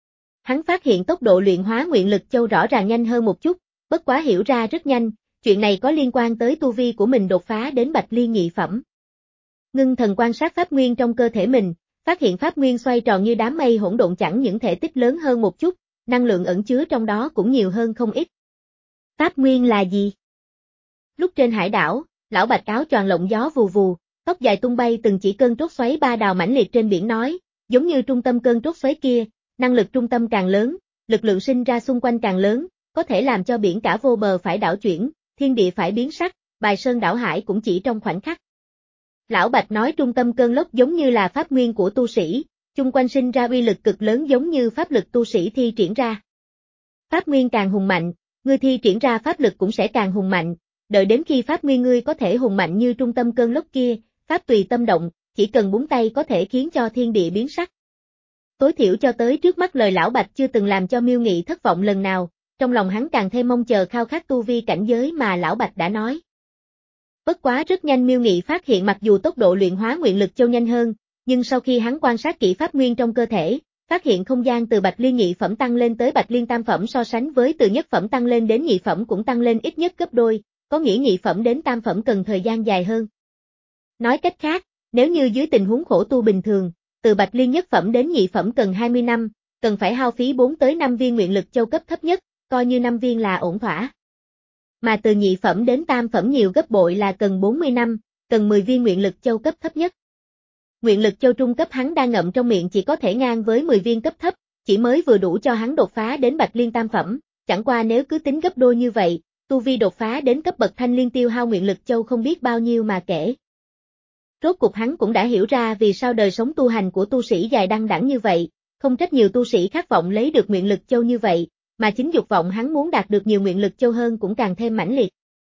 Hắn phát hiện tốc độ luyện hóa nguyện lực châu rõ ràng nhanh hơn một chút, bất quá hiểu ra rất nhanh, chuyện này có liên quan tới tu vi của mình đột phá đến Bạch Liên nhị phẩm. Ngưng thần quan sát pháp nguyên trong cơ thể mình, phát hiện pháp nguyên xoay tròn như đám mây hỗn độn chẳng những thể tích lớn hơn một chút, năng lượng ẩn chứa trong đó cũng nhiều hơn không ít. Pháp nguyên là gì? Lúc trên hải đảo, lão Bạch áo choàng lộng gió vù vù, tóc dài tung bay từng chỉ cơn trốt xoáy ba đào mãnh liệt trên biển nói, giống như trung tâm cơn trốt xoáy kia, năng lực trung tâm càng lớn, lực lượng sinh ra xung quanh càng lớn, có thể làm cho biển cả vô bờ phải đảo chuyển, thiên địa phải biến sắc, bài sơn đảo hải cũng chỉ trong khoảnh khắc. Lão Bạch nói trung tâm cơn lốc giống như là pháp nguyên của tu sĩ, chung quanh sinh ra uy lực cực lớn giống như pháp lực tu sĩ thi triển ra. Pháp nguyên càng hùng mạnh, ngươi thi triển ra pháp lực cũng sẽ càng hùng mạnh, đợi đến khi pháp nguyên ngươi có thể hùng mạnh như trung tâm cơn lốc kia, pháp tùy tâm động, chỉ cần búng tay có thể khiến cho thiên địa biến sắc. Tối thiểu cho tới trước mắt lời lão Bạch chưa từng làm cho Miêu Nghị thất vọng lần nào, trong lòng hắn càng thêm mong chờ khao khát tu vi cảnh giới mà lão Bạch đã nói. Bất quá rất nhanh Miêu Nghị phát hiện mặc dù tốc độ luyện hóa nguyện lực châu nhanh hơn, nhưng sau khi hắn quan sát kỹ pháp nguyên trong cơ thể, phát hiện không gian từ Bạch Liên nhị phẩm tăng lên tới Bạch Liên tam phẩm so sánh với từ nhất phẩm tăng lên đến nhị phẩm cũng tăng lên ít nhất gấp đôi, có nghĩa nhị phẩm đến tam phẩm cần thời gian dài hơn. Nói cách khác, nếu như dưới tình huống khổ tu bình thường, từ Bạch Liên nhất phẩm đến nhị phẩm cần hai mươi năm, cần phải hao phí bốn tới năm viên nguyện lực châu cấp thấp nhất, coi như năm viên là ổn thỏa. Mà từ nhị phẩm đến tam phẩm nhiều gấp bội là cần bốn mươi năm, cần mười viên nguyện lực châu cấp thấp nhất. Nguyện lực châu trung cấp hắn đang ngậm trong miệng chỉ có thể ngang với mười viên cấp thấp, chỉ mới vừa đủ cho hắn đột phá đến Bạch Liên tam phẩm, chẳng qua nếu cứ tính gấp đôi như vậy, tu vi đột phá đến cấp bậc Thanh Liên tiêu hao nguyện lực châu không biết bao nhiêu mà kể. Rốt cuộc hắn cũng đã hiểu ra vì sao đời sống tu hành của tu sĩ dài đăng đẳng như vậy, không trách nhiều tu sĩ khát vọng lấy được nguyện lực châu như vậy, mà chính dục vọng hắn muốn đạt được nhiều nguyện lực châu hơn cũng càng thêm mãnh liệt.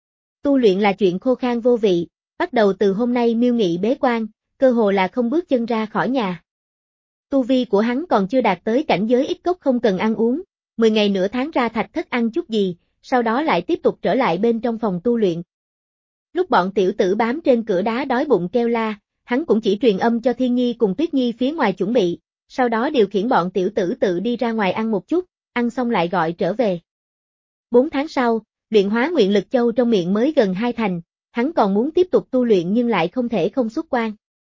Tu luyện là chuyện khô khan vô vị, bắt đầu từ hôm nay Miêu Nghị bế quan, cơ hồ là không bước chân ra khỏi nhà. Tu vi của hắn còn chưa đạt tới cảnh giới ít cốc không cần ăn uống, mười ngày nửa tháng ra thạch thất ăn chút gì, sau đó lại tiếp tục trở lại bên trong phòng tu luyện. Lúc bọn tiểu tử bám trên cửa đá đói bụng kêu la, hắn cũng chỉ truyền âm cho Thiên Nhi cùng Tuyết Nhi phía ngoài chuẩn bị, sau đó điều khiển bọn tiểu tử tự đi ra ngoài ăn một chút, ăn xong lại gọi trở về. Bốn tháng sau, luyện hóa nguyện lực châu trong miệng mới gần hai thành, hắn còn muốn tiếp tục tu luyện nhưng lại không thể không xuất quan.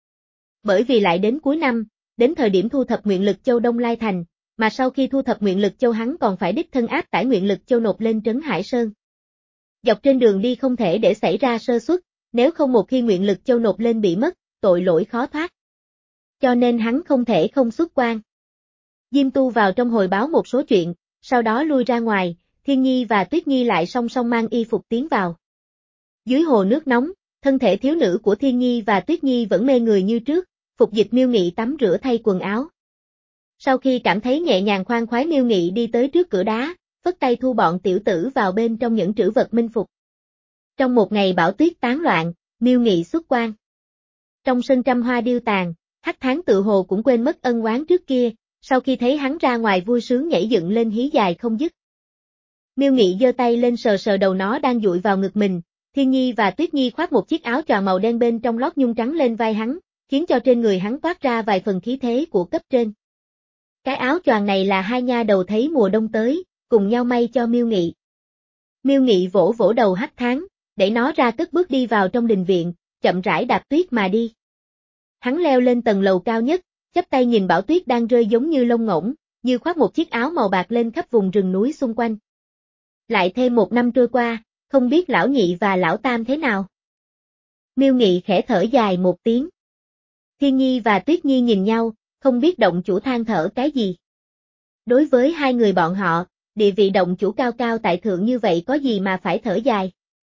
Bởi vì lại đến cuối năm, đến thời điểm thu thập nguyện lực châu Đông Lai Thành, mà sau khi thu thập nguyện lực châu hắn còn phải đích thân áp tải nguyện lực châu nộp lên trấn Hải Sơn. Dọc trên đường đi không thể để xảy ra sơ suất, nếu không một khi nguyện lực châu nộp lên bị mất, tội lỗi khó thoát. Cho nên hắn không thể không xuất quan. Diêm Tu vào trong hồi báo một số chuyện, sau đó lui ra ngoài, Thiên Nhi và Tuyết Nhi lại song song mang y phục tiến vào. Dưới hồ nước nóng, thân thể thiếu nữ của Thiên Nhi và Tuyết Nhi vẫn mê người như trước, Phục Dịch Miêu Nghị tắm rửa thay quần áo. Sau khi cảm thấy nhẹ nhàng khoan khoái, Miêu Nghị đi tới trước cửa đá, phất tay thu bọn tiểu tử vào bên trong những trữ vật minh phục. Trong một ngày bão tuyết tán loạn, Miêu Nghị xuất quan. Trong sân trăm hoa điêu tàn, Hắc Tháng tự hồ cũng quên mất ân oán trước kia, sau khi thấy hắn ra ngoài vui sướng nhảy dựng lên hí dài không dứt. Miêu Nghị giơ tay lên sờ sờ đầu nó đang dụi vào ngực mình, Thiên Nhi và Tuyết Nhi khoác một chiếc áo choàng màu đen bên trong lót nhung trắng lên vai hắn, khiến cho trên người hắn toát ra vài phần khí thế của cấp trên. Cái áo choàng này là hai nha đầu thấy mùa đông tới, cùng nhau may cho Miêu Nghị. Miêu Nghị vỗ vỗ đầu Hắc Tháng, đẩy nó ra cất bước đi vào trong đình viện, chậm rãi đạp tuyết mà đi. Hắn leo lên tầng lầu cao nhất, chắp tay nhìn bão tuyết đang rơi giống như lông ngỗng, như khoác một chiếc áo màu bạc lên khắp vùng rừng núi xung quanh. Lại thêm một năm trôi qua, không biết lão nhị và lão tam thế nào. Miêu Nghị khẽ thở dài một tiếng. Thiên Nhi và Tuyết Nhi nhìn nhau, không biết động chủ than thở cái gì. Đối với hai người bọn họ, địa vị động chủ cao cao tại thượng như vậy có gì mà phải thở dài.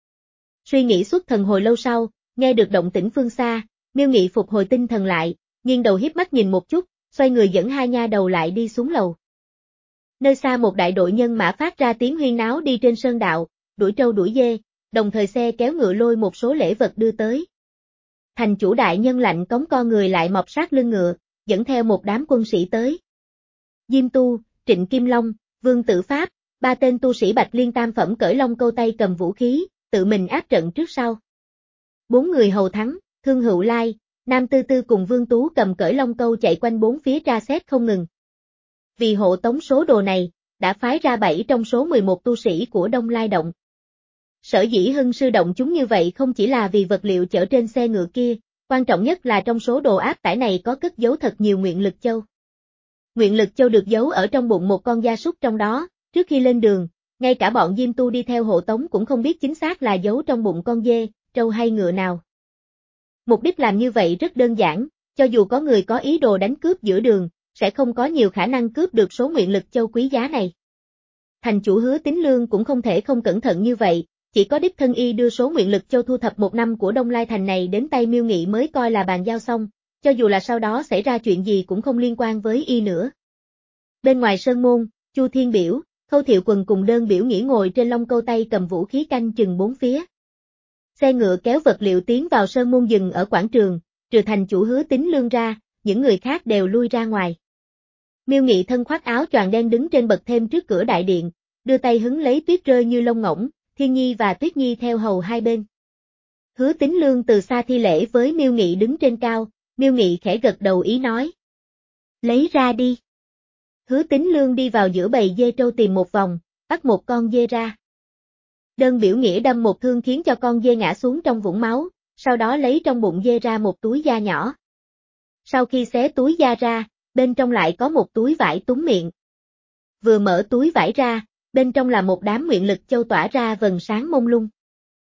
Suy nghĩ suốt thần hồi lâu sau, nghe được động tĩnh phương xa, Miêu Nghị phục hồi tinh thần lại, nghiêng đầu hiếp mắt nhìn một chút, xoay người dẫn hai nha đầu lại đi xuống lầu. Nơi xa một đại đội nhân mã phát ra tiếng huyên náo đi trên sơn đạo, đuổi trâu đuổi dê, đồng thời xe kéo ngựa lôi một số lễ vật đưa tới. Thành chủ đại nhân lạnh cống co người lại mọc sát lưng ngựa, dẫn theo một đám quân sĩ tới. Diêm Tu, Trịnh Kim Long, Vương Tử Pháp, ba tên tu sĩ Bạch Liên tam phẩm cởi long câu tay cầm vũ khí, tự mình áp trận trước sau. Bốn người hầu thắng, Thương Hữu Lai, Nam Tư Tư cùng Vương Tú cầm cởi long câu chạy quanh bốn phía tra xét không ngừng. Vì hộ tống số đồ này, đã phái ra bảy trong số mười một tu sĩ của Đông Lai Động. Sở dĩ Hưng Sư động chúng như vậy không chỉ là vì vật liệu chở trên xe ngựa kia, quan trọng nhất là trong số đồ áp tải này có cất giấu thật nhiều nguyện lực châu. Nguyện lực châu được giấu ở trong bụng một con gia súc trong đó, trước khi lên đường, ngay cả bọn Diêm Tu đi theo hộ tống cũng không biết chính xác là giấu trong bụng con dê, trâu hay ngựa nào. Mục đích làm như vậy rất đơn giản, cho dù có người có ý đồ đánh cướp giữa đường, sẽ không có nhiều khả năng cướp được số nguyện lực châu quý giá này. Thành chủ Hứa Tín Lương cũng không thể không cẩn thận như vậy, chỉ có đích thân y đưa số nguyện lực châu thu thập một năm của Đông Lai Thành này đến tay Miêu Nghị mới coi là bàn giao xong, cho dù là sau đó xảy ra chuyện gì cũng không liên quan với y nữa. Bên ngoài sơn môn, Chu Thiên Biểu, Khâu Thiệu Quần cùng Đơn Biểu Nghĩa ngồi trên long câu tay cầm vũ khí canh chừng bốn phía. Xe ngựa kéo vật liệu tiến vào sơn môn dừng ở quảng trường, trừ thành chủ Hứa Tín Lương ra, những người khác đều lui ra ngoài. Miêu Nghị thân khoác áo choàng đen đứng trên bậc thềm trước cửa đại điện, đưa tay hứng lấy tuyết rơi như lông ngỗng, Thiên Nhi và Tuyết Nhi theo hầu hai bên. Hứa Tín Lương từ xa thi lễ với Miêu Nghị đứng trên cao, Miêu Nghị khẽ gật đầu ý nói. Lấy ra đi. Hứa Tín Lương đi vào giữa bầy dê trâu tìm một vòng, bắt một con dê ra. Đơn Biểu Nghĩa đâm một thương khiến cho con dê ngã xuống trong vũng máu, sau đó lấy trong bụng dê ra một túi da nhỏ. Sau khi xé túi da ra, bên trong lại có một túi vải túm miệng. Vừa mở túi vải ra, bên trong là một đám nguyện lực châu tỏa ra vầng sáng mông lung.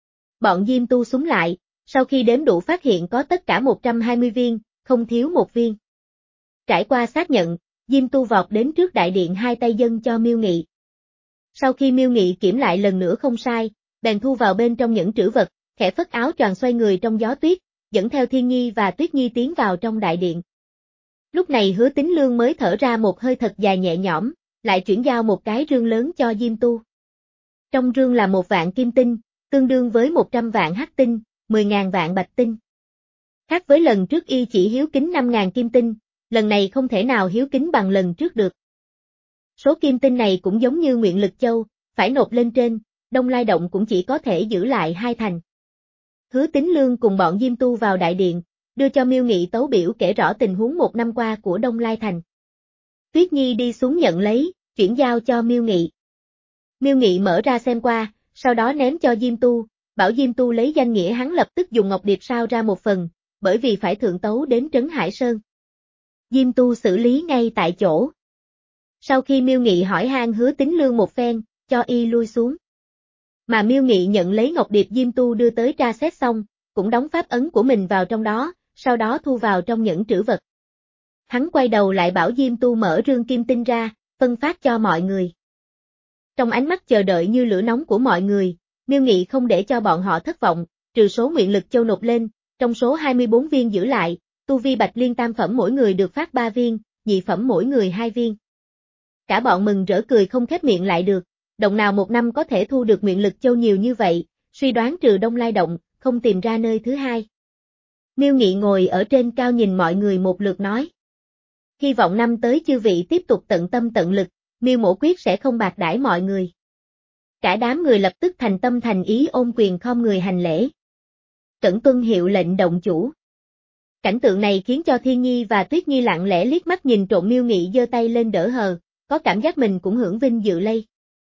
Bọn Diêm Tu súng lại, sau khi đếm đủ phát hiện có tất cả một trăm hai mươi viên, không thiếu một viên. Trải qua xác nhận, Diêm Tu vọt đến trước đại điện hai tay dâng cho Miêu Nghị. Sau khi Miêu Nghị kiểm lại lần nữa không sai, bèn thu vào bên trong những trữ vật, khẽ phất áo choàng xoay người trong gió tuyết, dẫn theo Thiên Nhi và Tuyết Nhi tiến vào trong đại điện. Lúc này Hứa Tín Lương mới thở ra một hơi thật dài nhẹ nhõm, lại chuyển giao một cái rương lớn cho Diêm Tu. Trong rương là một vạn kim tinh, tương đương với một trăm vạn hắc tinh, mười ngàn vạn bạch tinh. Khác với lần trước y chỉ hiếu kính năm ngàn kim tinh, lần này không thể nào hiếu kính bằng lần trước được. Số kim tinh này cũng giống như Nguyện Lực Châu, phải nộp lên trên, Đông Lai Động cũng chỉ có thể giữ lại hai thành. Hứa Tín Lương cùng bọn Diêm Tu vào đại điện, đưa cho Miêu Nghị tấu biểu kể rõ tình huống một năm qua của Đông Lai Thành. Tuyết Nhi đi xuống nhận lấy, chuyển giao cho Miêu Nghị. Miêu Nghị mở ra xem qua, sau đó ném cho Diêm Tu, bảo Diêm Tu lấy danh nghĩa hắn lập tức dùng ngọc điệp sao ra một phần, bởi vì phải thượng tấu đến Trấn Hải Sơn. Diêm Tu xử lý ngay tại chỗ. Sau khi Miêu Nghị hỏi han Hứa Tín Lương một phen, cho y lui xuống. Mà Miêu Nghị nhận lấy ngọc điệp Diêm Tu đưa tới tra xét xong, cũng đóng pháp ấn của mình vào trong đó, sau đó thu vào trong nhẫn trữ vật. Hắn quay đầu lại bảo Diêm Tu mở rương kim tinh ra, phân phát cho mọi người. Trong ánh mắt chờ đợi như lửa nóng của mọi người, Miêu Nghị không để cho bọn họ thất vọng, trừ số Nguyện Lực Châu nộp lên, trong số hai mươi bốn viên giữ lại, tu vi Bạch Liên tam phẩm mỗi người được phát ba viên, nhị phẩm mỗi người hai viên. Cả bọn mừng rỡ cười không khép miệng lại được, động nào một năm có thể thu được Nguyện Lực Châu nhiều như vậy, suy đoán trừ Đông Lai Động, không tìm ra nơi thứ hai. Miêu Nghị ngồi ở trên cao nhìn mọi người một lượt nói. Hy vọng năm tới chư vị tiếp tục tận tâm tận lực, Miêu Mỗ quyết sẽ không bạc đãi mọi người. Cả đám người lập tức thành tâm thành ý ôm quyền khom người hành lễ. Cẩn tuân hiệu lệnh động chủ. Cảnh tượng này khiến cho Thiên Nhi và Tuyết Nhi lặng lẽ liếc mắt nhìn trộm Miêu Nghị giơ tay lên đỡ hờ, có cảm giác mình cũng hưởng vinh dự lây.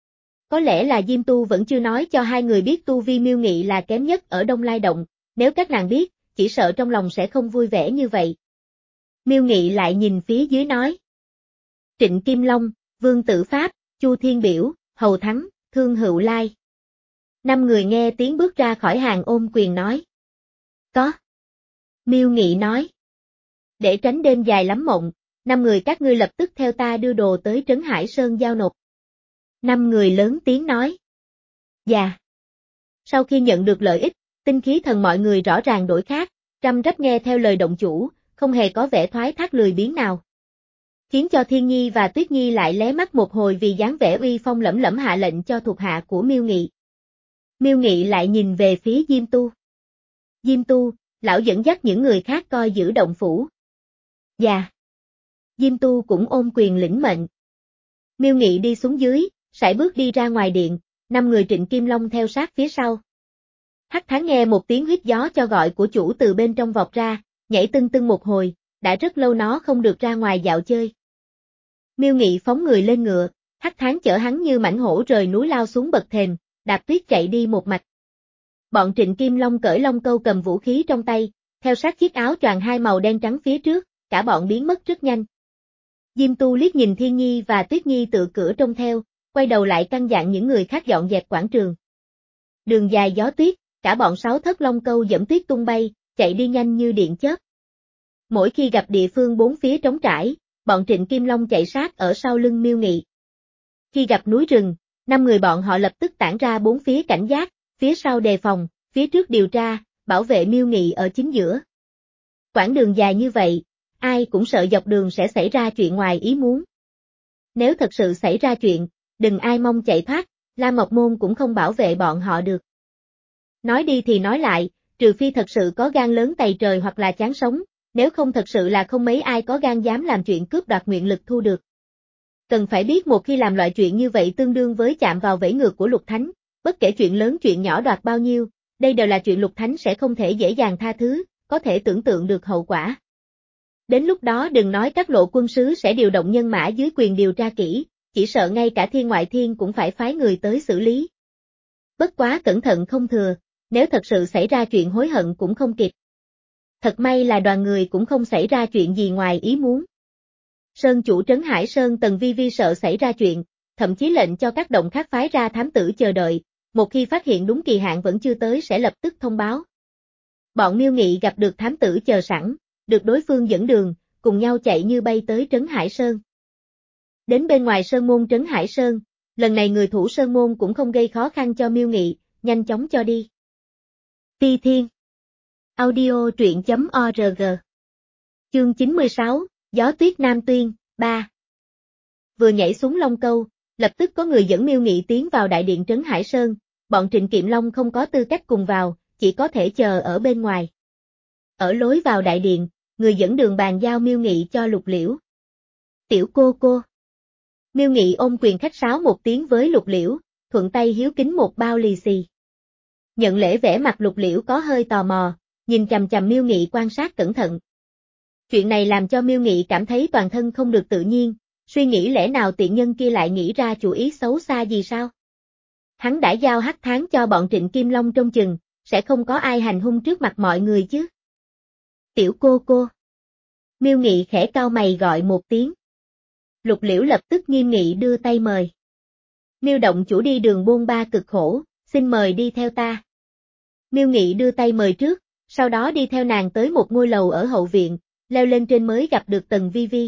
Có lẽ là Diêm Tu vẫn chưa nói cho hai người biết tu vi Miêu Nghị là kém nhất ở Đông Lai Động, nếu các nàng biết, chỉ sợ trong lòng sẽ không vui vẻ như vậy. Miêu Nghị lại nhìn phía dưới nói. Trịnh Kim Long, Vương Tử Pháp, Chu Thiên Biểu, Hầu Thắng, Thương Hữu Lai. Năm người nghe tiếng bước ra khỏi hàng ôm quyền nói. Có. Miêu Nghị nói. Để tránh đêm dài lắm mộng, năm người các ngươi lập tức theo ta đưa đồ tới Trấn Hải Sơn giao nộp. Năm người lớn tiếng nói. Dạ. Sau khi nhận được lợi ích, tinh khí thần mọi người rõ ràng đổi khác, răm rắp nghe theo lời động chủ, không hề có vẻ thoái thác lười biếng nào. Khiến cho Thiên Nhi và Tuyết Nhi lại lé mắt một hồi vì dáng vẻ uy phong lẫm lẫm hạ lệnh cho thuộc hạ của Miêu Nghị. Miêu Nghị lại nhìn về phía Diêm Tu. Diêm Tu, lão dẫn dắt những người khác coi giữ động phủ. Dạ. Diêm Tu cũng ôm quyền lĩnh mệnh. Miêu Nghị đi xuống dưới, sải bước đi ra ngoài điện, năm người Trịnh Kim Long theo sát phía sau. Hắc Thắng nghe một tiếng huýt gió cho gọi của chủ từ bên trong vọt ra, nhảy tưng tưng một hồi, đã rất lâu nó không được ra ngoài dạo chơi. Miêu Nghị phóng người lên ngựa, Hắc Thắng chở hắn như mãnh hổ rời núi lao xuống bậc thềm, đạp tuyết chạy đi một mạch. Bọn Trịnh Kim Long cởi Long Câu cầm vũ khí trong tay, theo sát chiếc áo choàng hai màu đen trắng phía trước, cả bọn biến mất rất nhanh. Diêm Tu liếc nhìn Thiên Nhi và Tuyết Nhi tự cửa trông theo, quay đầu lại căn dặn những người khác dọn dẹp quảng trường. Đường dài gió tuyết, cả bọn sáu thất Long Câu dẫm tuyết tung bay, chạy đi nhanh như điện chớp. Mỗi khi gặp địa phương bốn phía trống trải, bọn Trịnh Kim Long chạy sát ở sau lưng Miêu Nghị. Khi gặp núi rừng, năm người bọn họ lập tức tản ra bốn phía cảnh giác, phía sau đề phòng, phía trước điều tra, bảo vệ Miêu Nghị ở chính giữa. Quãng đường dài như vậy, ai cũng sợ dọc đường sẽ xảy ra chuyện ngoài ý muốn. Nếu thật sự xảy ra chuyện, đừng ai mong chạy thoát, La Ngọc Môn cũng không bảo vệ bọn họ được. Nói đi thì nói lại, trừ phi thật sự có gan lớn tày trời hoặc là chán sống, nếu không thật sự là không mấy ai có gan dám làm chuyện cướp đoạt nguyện lực thu được. Cần phải biết một khi làm loại chuyện như vậy tương đương với chạm vào vảy ngược của Lục Thánh, bất kể chuyện lớn chuyện nhỏ đoạt bao nhiêu, đây đều là chuyện Lục Thánh sẽ không thể dễ dàng tha thứ, có thể tưởng tượng được hậu quả. Đến lúc đó đừng nói các lộ quân sứ sẽ điều động nhân mã dưới quyền điều tra kỹ, chỉ sợ ngay cả thiên ngoại thiên cũng phải phái người tới xử lý. Bất quá cẩn thận không thừa, nếu thật sự xảy ra chuyện hối hận cũng không kịp. Thật may là đoàn người cũng không xảy ra chuyện gì ngoài ý muốn. Sơn chủ Trấn Hải Sơn Tần Vi Vi sợ xảy ra chuyện, thậm chí lệnh cho các động khác phái ra thám tử chờ đợi, một khi phát hiện đúng kỳ hạn vẫn chưa tới sẽ lập tức thông báo. Bọn Miêu Nghị gặp được thám tử chờ sẵn, được đối phương dẫn đường, cùng nhau chạy như bay tới Trấn Hải Sơn. Đến bên ngoài Sơn Môn Trấn Hải Sơn, lần này người thủ Sơn Môn cũng không gây khó khăn cho Miêu Nghị, nhanh chóng cho đi. Phi Thiên Audio truyện chấm org Chương chín mươi sáu, Gió Tuyết Nam Tuyên, ba Vừa nhảy xuống Long Câu, lập tức có người dẫn Miêu Nghị tiến vào đại điện Trấn Hải Sơn, bọn Trịnh Kiệm Long không có tư cách cùng vào, chỉ có thể chờ ở bên ngoài. Ở lối vào đại điện, người dẫn đường bàn giao Miêu Nghị cho Lục Liễu. Tiểu cô cô. Miêu Nghị ôm quyền khách sáo một tiếng với Lục Liễu, thuận tay hiếu kính một bao lì xì. Nhận lễ vẻ mặt Lục Liễu có hơi tò mò, nhìn chằm chằm Miêu Nghị quan sát cẩn thận. Chuyện này làm cho Miêu Nghị cảm thấy toàn thân không được tự nhiên, suy nghĩ lẽ nào tiện nhân kia lại nghĩ ra chủ ý xấu xa gì sao? Hắn đã giao hắc tháng cho bọn Trịnh Kim Long trông chừng, sẽ không có ai hành hung trước mặt mọi người chứ. Tiểu cô cô. Miêu Nghị khẽ cau mày gọi một tiếng. Lục Liễu lập tức nghiêm nghị đưa tay mời. Miêu động chủ đi đường bôn ba cực khổ, xin mời đi theo ta. Miêu Nghị đưa tay mời trước, sau đó đi theo nàng tới một ngôi lầu ở hậu viện, leo lên trên mới gặp được Tần Vi Vi.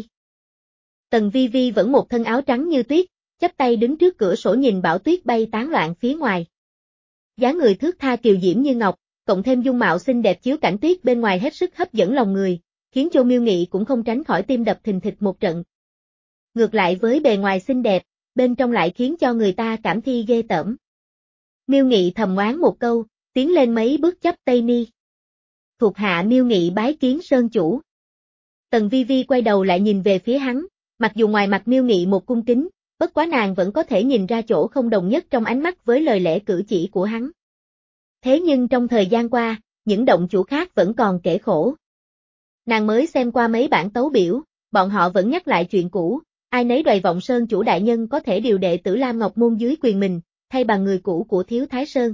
Tần Vi Vi vẫn một thân áo trắng như tuyết, chắp tay đứng trước cửa sổ nhìn bão tuyết bay tán loạn phía ngoài. Dáng người thước tha kiều diễm như ngọc, cộng thêm dung mạo xinh đẹp chiếu cảnh tuyết bên ngoài hết sức hấp dẫn lòng người, khiến cho Miêu Nghị cũng không tránh khỏi tim đập thình thịch một trận. Ngược lại với bề ngoài xinh đẹp, bên trong lại khiến cho người ta cảm thi ghê tởm. Miêu Nghị thầm oán một câu, tiến lên mấy bước chắp tay ni. Thuộc hạ Miêu Nghị bái kiến sơn chủ. Tần Vi Vi quay đầu lại nhìn về phía hắn, mặc dù ngoài mặt Miêu Nghị một cung kính, bất quá nàng vẫn có thể nhìn ra chỗ không đồng nhất trong ánh mắt với lời lẽ cử chỉ của hắn. Thế nhưng trong thời gian qua, những động chủ khác vẫn còn kể khổ. Nàng mới xem qua mấy bản tấu biểu, bọn họ vẫn nhắc lại chuyện cũ, ai nấy đoài vọng sơn chủ đại nhân có thể điều đệ tử Lam Ngọc Môn dưới quyền mình, thay bằng người cũ của Thiếu Thái Sơn.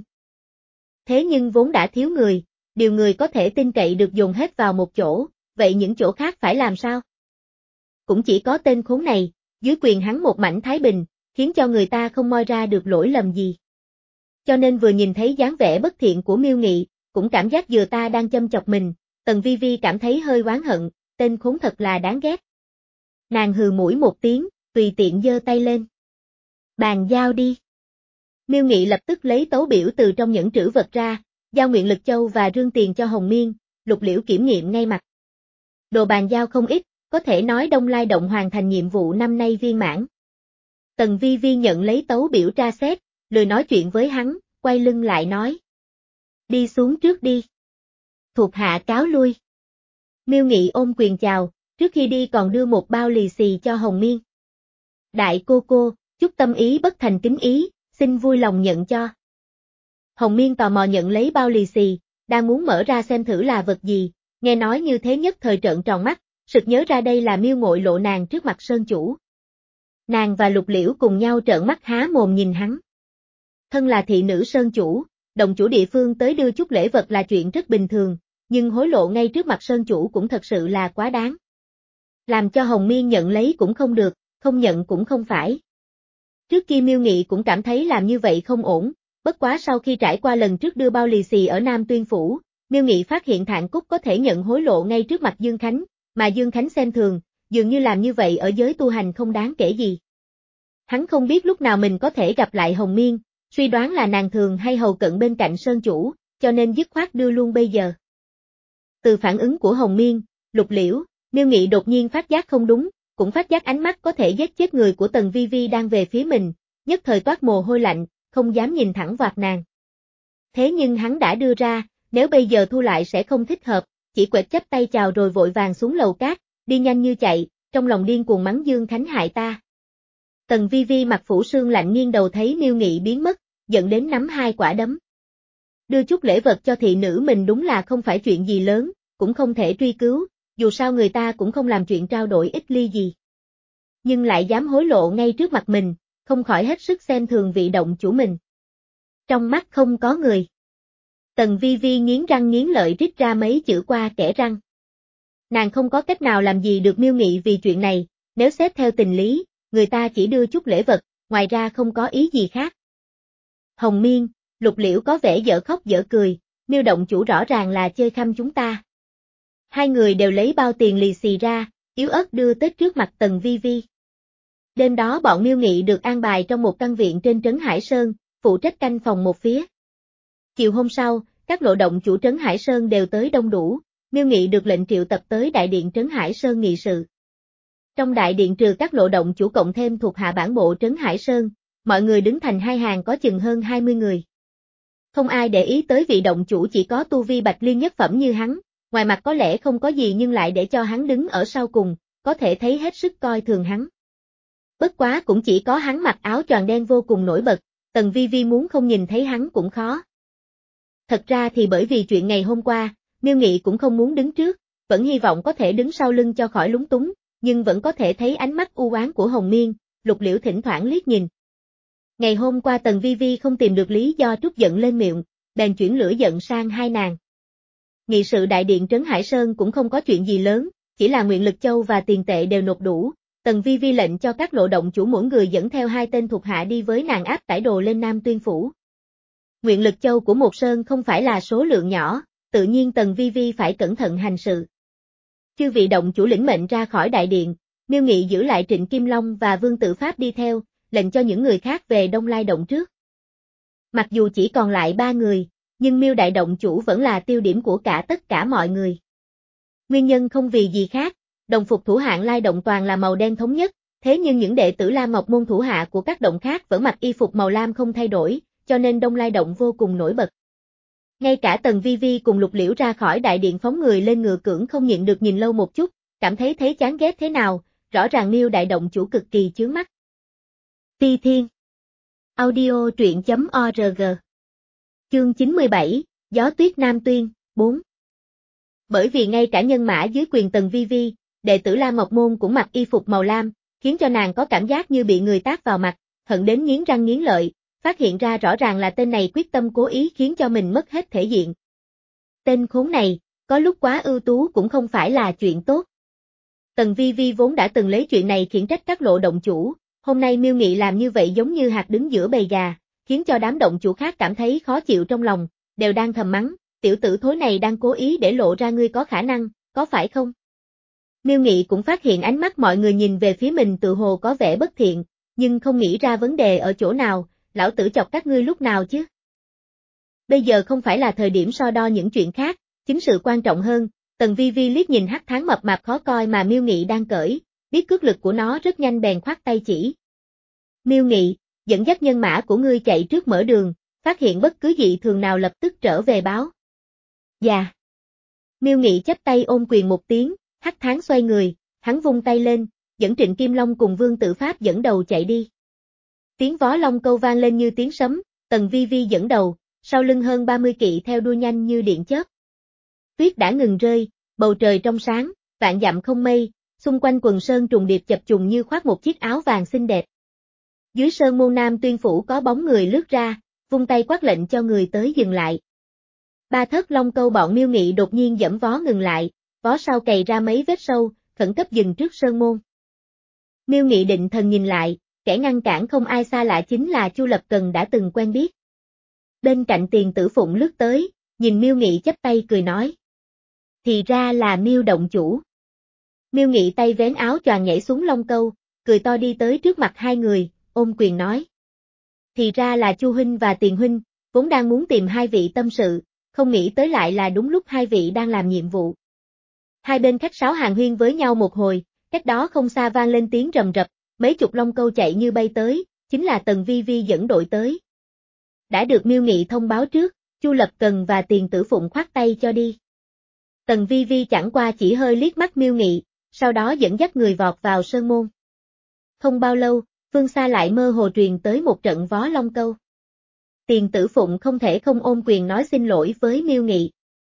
Thế nhưng vốn đã thiếu người, điều người có thể tin cậy được dồn hết vào một chỗ, vậy những chỗ khác phải làm sao? Cũng chỉ có tên khốn này, dưới quyền hắn một mảnh thái bình, khiến cho người ta không moi ra được lỗi lầm gì. Cho nên vừa nhìn thấy dáng vẻ bất thiện của Miêu Nghị, cũng cảm giác vừa ta đang châm chọc mình, Tần Vi Vi cảm thấy hơi oán hận, tên khốn thật là đáng ghét. Nàng hừ mũi một tiếng, tùy tiện giơ tay lên. Bàn giao đi. Miêu Nghị lập tức lấy tấu biểu từ trong nhẫn trữ vật ra, giao Nguyện Lực Châu và rương tiền cho Hồng Miên, Lục Liễu kiểm nghiệm ngay mặt. Đồ bàn giao không ít, có thể nói Đông Lai Động hoàn thành nhiệm vụ năm nay viên mãn. Tần Vi Vi nhận lấy tấu biểu tra xét, lười nói chuyện với hắn, quay lưng lại nói. Đi xuống trước đi. Thuộc hạ cáo lui. Miêu Nghị ôm quyền chào, trước khi đi còn đưa một bao lì xì cho Hồng Miên. Đại cô cô, chút tâm ý bất thành kính ý, xin vui lòng nhận cho. Hồng Miên tò mò nhận lấy bao lì xì, đang muốn mở ra xem thử là vật gì, nghe nói như thế nhất thời trợn tròn mắt, sực nhớ ra đây là Miêu Ngội lộ nàng trước mặt sơn chủ. Nàng và Lục Liễu cùng nhau trợn mắt há mồm nhìn hắn. Thân là thị nữ sơn chủ, động chủ địa phương tới đưa chút lễ vật là chuyện rất bình thường, nhưng hối lộ ngay trước mặt sơn chủ cũng thật sự là quá đáng. Làm cho Hồng Miên nhận lấy cũng không được, không nhận cũng không phải. Trước kia Miêu Nghị cũng cảm thấy làm như vậy không ổn, bất quá sau khi trải qua lần trước đưa bao lì xì ở Nam Tuyên Phủ, Miêu Nghị phát hiện Thạn Cúc có thể nhận hối lộ ngay trước mặt Dương Khánh, mà Dương Khánh xem thường, dường như làm như vậy ở giới tu hành không đáng kể gì. Hắn không biết lúc nào mình có thể gặp lại Hồng Miên, suy đoán là nàng thường hay hầu cận bên cạnh sơn chủ, cho nên dứt khoát đưa luôn bây giờ. Từ phản ứng của Hồng Miên, Lục Liễu, Miêu Nghị đột nhiên phát giác không đúng, cũng phát giác ánh mắt có thể giết chết người của Tần Vi Vi đang về phía mình, nhất thời toát mồ hôi lạnh, không dám nhìn thẳng vào nàng. Thế nhưng hắn đã đưa ra, nếu bây giờ thu lại sẽ không thích hợp, chỉ quệt chắp tay chào rồi vội vàng xuống lầu cát, đi nhanh như chạy, trong lòng điên cuồng mắng Dương Khánh hại ta. Tần Vi Vi mặt phủ sương lạnh nghiêng đầu thấy Miêu Nghị biến mất, giận đến nắm hai quả đấm. Đưa chút lễ vật cho thị nữ mình đúng là không phải chuyện gì lớn, cũng không thể truy cứu, dù sao người ta cũng không làm chuyện trao đổi ích ly gì. Nhưng lại dám hối lộ ngay trước mặt mình, không khỏi hết sức xem thường vị động chủ mình. Trong mắt không có người. Tần Vi Vi nghiến răng nghiến lợi rít ra mấy chữ qua kẽ răng. Nàng không có cách nào làm gì được Miêu Nghị vì chuyện này, nếu xét theo tình lý, người ta chỉ đưa chút lễ vật, ngoài ra không có ý gì khác. Hồng Miên, Lục Liễu có vẻ dở khóc dở cười, Miêu động chủ rõ ràng là chơi khăm chúng ta. Hai người đều lấy bao tiền lì xì ra, yếu ớt đưa tới trước mặt Tần Vi Vi. Đêm đó bọn Miêu Nghị được an bài trong một căn viện trên trấn Hải Sơn, phụ trách canh phòng một phía. Chiều hôm sau, các lộ động chủ trấn Hải Sơn đều tới đông đủ, Miêu Nghị được lệnh triệu tập tới đại điện trấn Hải Sơn nghị sự. Trong đại điện trừ các lộ động chủ cộng thêm thuộc hạ bản bộ trấn Hải Sơn, mọi người đứng thành hai hàng có chừng hơn hai mươi người. Không ai để ý tới vị động chủ chỉ có tu vi bạch liên nhất phẩm như hắn, ngoài mặt có lẽ không có gì nhưng lại để cho hắn đứng ở sau cùng, có thể thấy hết sức coi thường hắn. Bất quá cũng chỉ có hắn mặc áo choàng đen vô cùng nổi bật, Tần Vi Vi muốn không nhìn thấy hắn cũng khó. Thật ra thì bởi vì chuyện ngày hôm qua, Miêu Nghị cũng không muốn đứng trước, vẫn hy vọng có thể đứng sau lưng cho khỏi lúng túng, nhưng vẫn có thể thấy ánh mắt u oán của Hồng Miên, Lục Liễu thỉnh thoảng liếc nhìn. Ngày hôm qua Tần Vi Vi không tìm được lý do trút giận lên miệng, bèn chuyển lửa giận sang hai nàng. Nghị sự đại điện Trấn Hải Sơn cũng không có chuyện gì lớn, chỉ là Nguyện Lực Châu và tiền tệ đều nộp đủ, Tần Vi Vi lệnh cho các lộ động chủ mỗi người dẫn theo hai tên thuộc hạ đi với nàng áp tải đồ lên Nam Tuyên Phủ. Nguyện Lực Châu của một sơn không phải là số lượng nhỏ, tự nhiên Tần Vi Vi phải cẩn thận hành sự. Chư vị động chủ lĩnh mệnh ra khỏi đại điện, Miêu Nghị giữ lại Trịnh Kim Long và Vương Tự Pháp đi theo, lệnh cho những người khác về Đông Lai động trước. Mặc dù chỉ còn lại ba người, nhưng Miêu đại động chủ vẫn là tiêu điểm của cả tất cả mọi người. Nguyên nhân không vì gì khác, đồng phục thủ hạng Lai động toàn là màu đen thống nhất, thế nhưng những đệ tử Lam Ngọc môn thủ hạ của các động khác vẫn mặc y phục màu lam không thay đổi, cho nên Đông Lai động vô cùng nổi bật. Ngay cả Tần Vi Vi cùng Lục Liễu ra khỏi đại điện phóng người lên ngựa cưỡng không nhịn được nhìn lâu một chút, cảm thấy thấy chán ghét thế nào, rõ ràng Miêu đại động chủ cực kỳ chướng mắt. Phi Thiên Audio truyện.org Chương chín mươi bảy, Gió Tuyết Nam Tuyên, bốn. Bởi vì ngay cả nhân mã dưới quyền Tần Vi Vi, đệ tử Lam Ngọc Môn cũng mặc y phục màu lam, khiến cho nàng có cảm giác như bị người tát vào mặt, hận đến nghiến răng nghiến lợi, phát hiện ra rõ ràng là tên này quyết tâm cố ý khiến cho mình mất hết thể diện. Tên khốn này, có lúc quá ưu tú cũng không phải là chuyện tốt. Tần Vi Vi vốn đã từng lấy chuyện này khiển trách các lộ động chủ, hôm nay Miêu Nghị làm như vậy giống như hạt đứng giữa bầy gà, khiến cho đám động chủ khác cảm thấy khó chịu trong lòng, đều đang thầm mắng, tiểu tử thối này đang cố ý để lộ ra ngươi có khả năng, có phải không? Miêu Nghị cũng phát hiện ánh mắt mọi người nhìn về phía mình tự hồ có vẻ bất thiện, nhưng không nghĩ ra vấn đề ở chỗ nào, lão tử chọc các ngươi lúc nào chứ? Bây giờ không phải là thời điểm so đo những chuyện khác, chính sự quan trọng hơn. Tần Vi Vi liếc nhìn hắc tháng mập mạp khó coi mà Miêu Nghị đang cởi, biết cước lực của nó rất nhanh bèn khoát tay chỉ. Miêu Nghị, dẫn dắt nhân mã của ngươi chạy trước mở đường, phát hiện bất cứ dị thường nào lập tức trở về báo. Dạ. Miêu Nghị chắp tay ôm quyền một tiếng, hắc tháng xoay người, hắn vung tay lên, dẫn Trịnh Kim Long cùng Vương Tự Pháp dẫn đầu chạy đi. Tiếng vó long câu vang lên như tiếng sấm, Tần Vi Vi dẫn đầu, sau lưng hơn ba mươi kỵ theo đua nhanh như điện chớp. Tuyết đã ngừng rơi, bầu trời trong sáng, vạn dặm không mây, xung quanh quần sơn trùng điệp chập trùng như khoác một chiếc áo vàng xinh đẹp. Dưới sơn môn Nam Tuyên Phủ có bóng người lướt ra, vung tay quát lệnh cho người tới dừng lại. Ba thất long câu bọn Miêu Nghị đột nhiên giẫm vó ngừng lại, vó sau cày ra mấy vết sâu, khẩn cấp dừng trước sơn môn. Miêu Nghị định thần nhìn lại, kẻ ngăn cản không ai xa lạ chính là Chu Lập Cần đã từng quen biết. Bên cạnh Tiền Tử Phụng lướt tới, nhìn Miêu Nghị chắp tay cười nói. Thì ra là Miêu động chủ. Miêu Nghị tay vén áo choàng nhảy xuống long câu, cười to đi tới trước mặt hai người, ôm quyền nói. Thì ra là Chu huynh và Tiền huynh, vốn đang muốn tìm hai vị tâm sự, không nghĩ tới lại là đúng lúc hai vị đang làm nhiệm vụ. Hai bên khách sáo hàn huyên với nhau một hồi, cách đó không xa vang lên tiếng rầm rập, mấy chục long câu chạy như bay tới, chính là Tần Vi Vi dẫn đội tới. Đã được Miêu Nghị thông báo trước, Chu Lập Cần và Tiền Tử Phụng khoát tay cho đi. Tần Vi Vi chẳng qua chỉ hơi liếc mắt Miêu Nghị, sau đó dẫn dắt người vọt vào sơn môn. Không bao lâu, phương xa lại mơ hồ truyền tới một trận vó long câu. Tiền Tử Phụng không thể không ôm quyền nói xin lỗi với Miêu Nghị.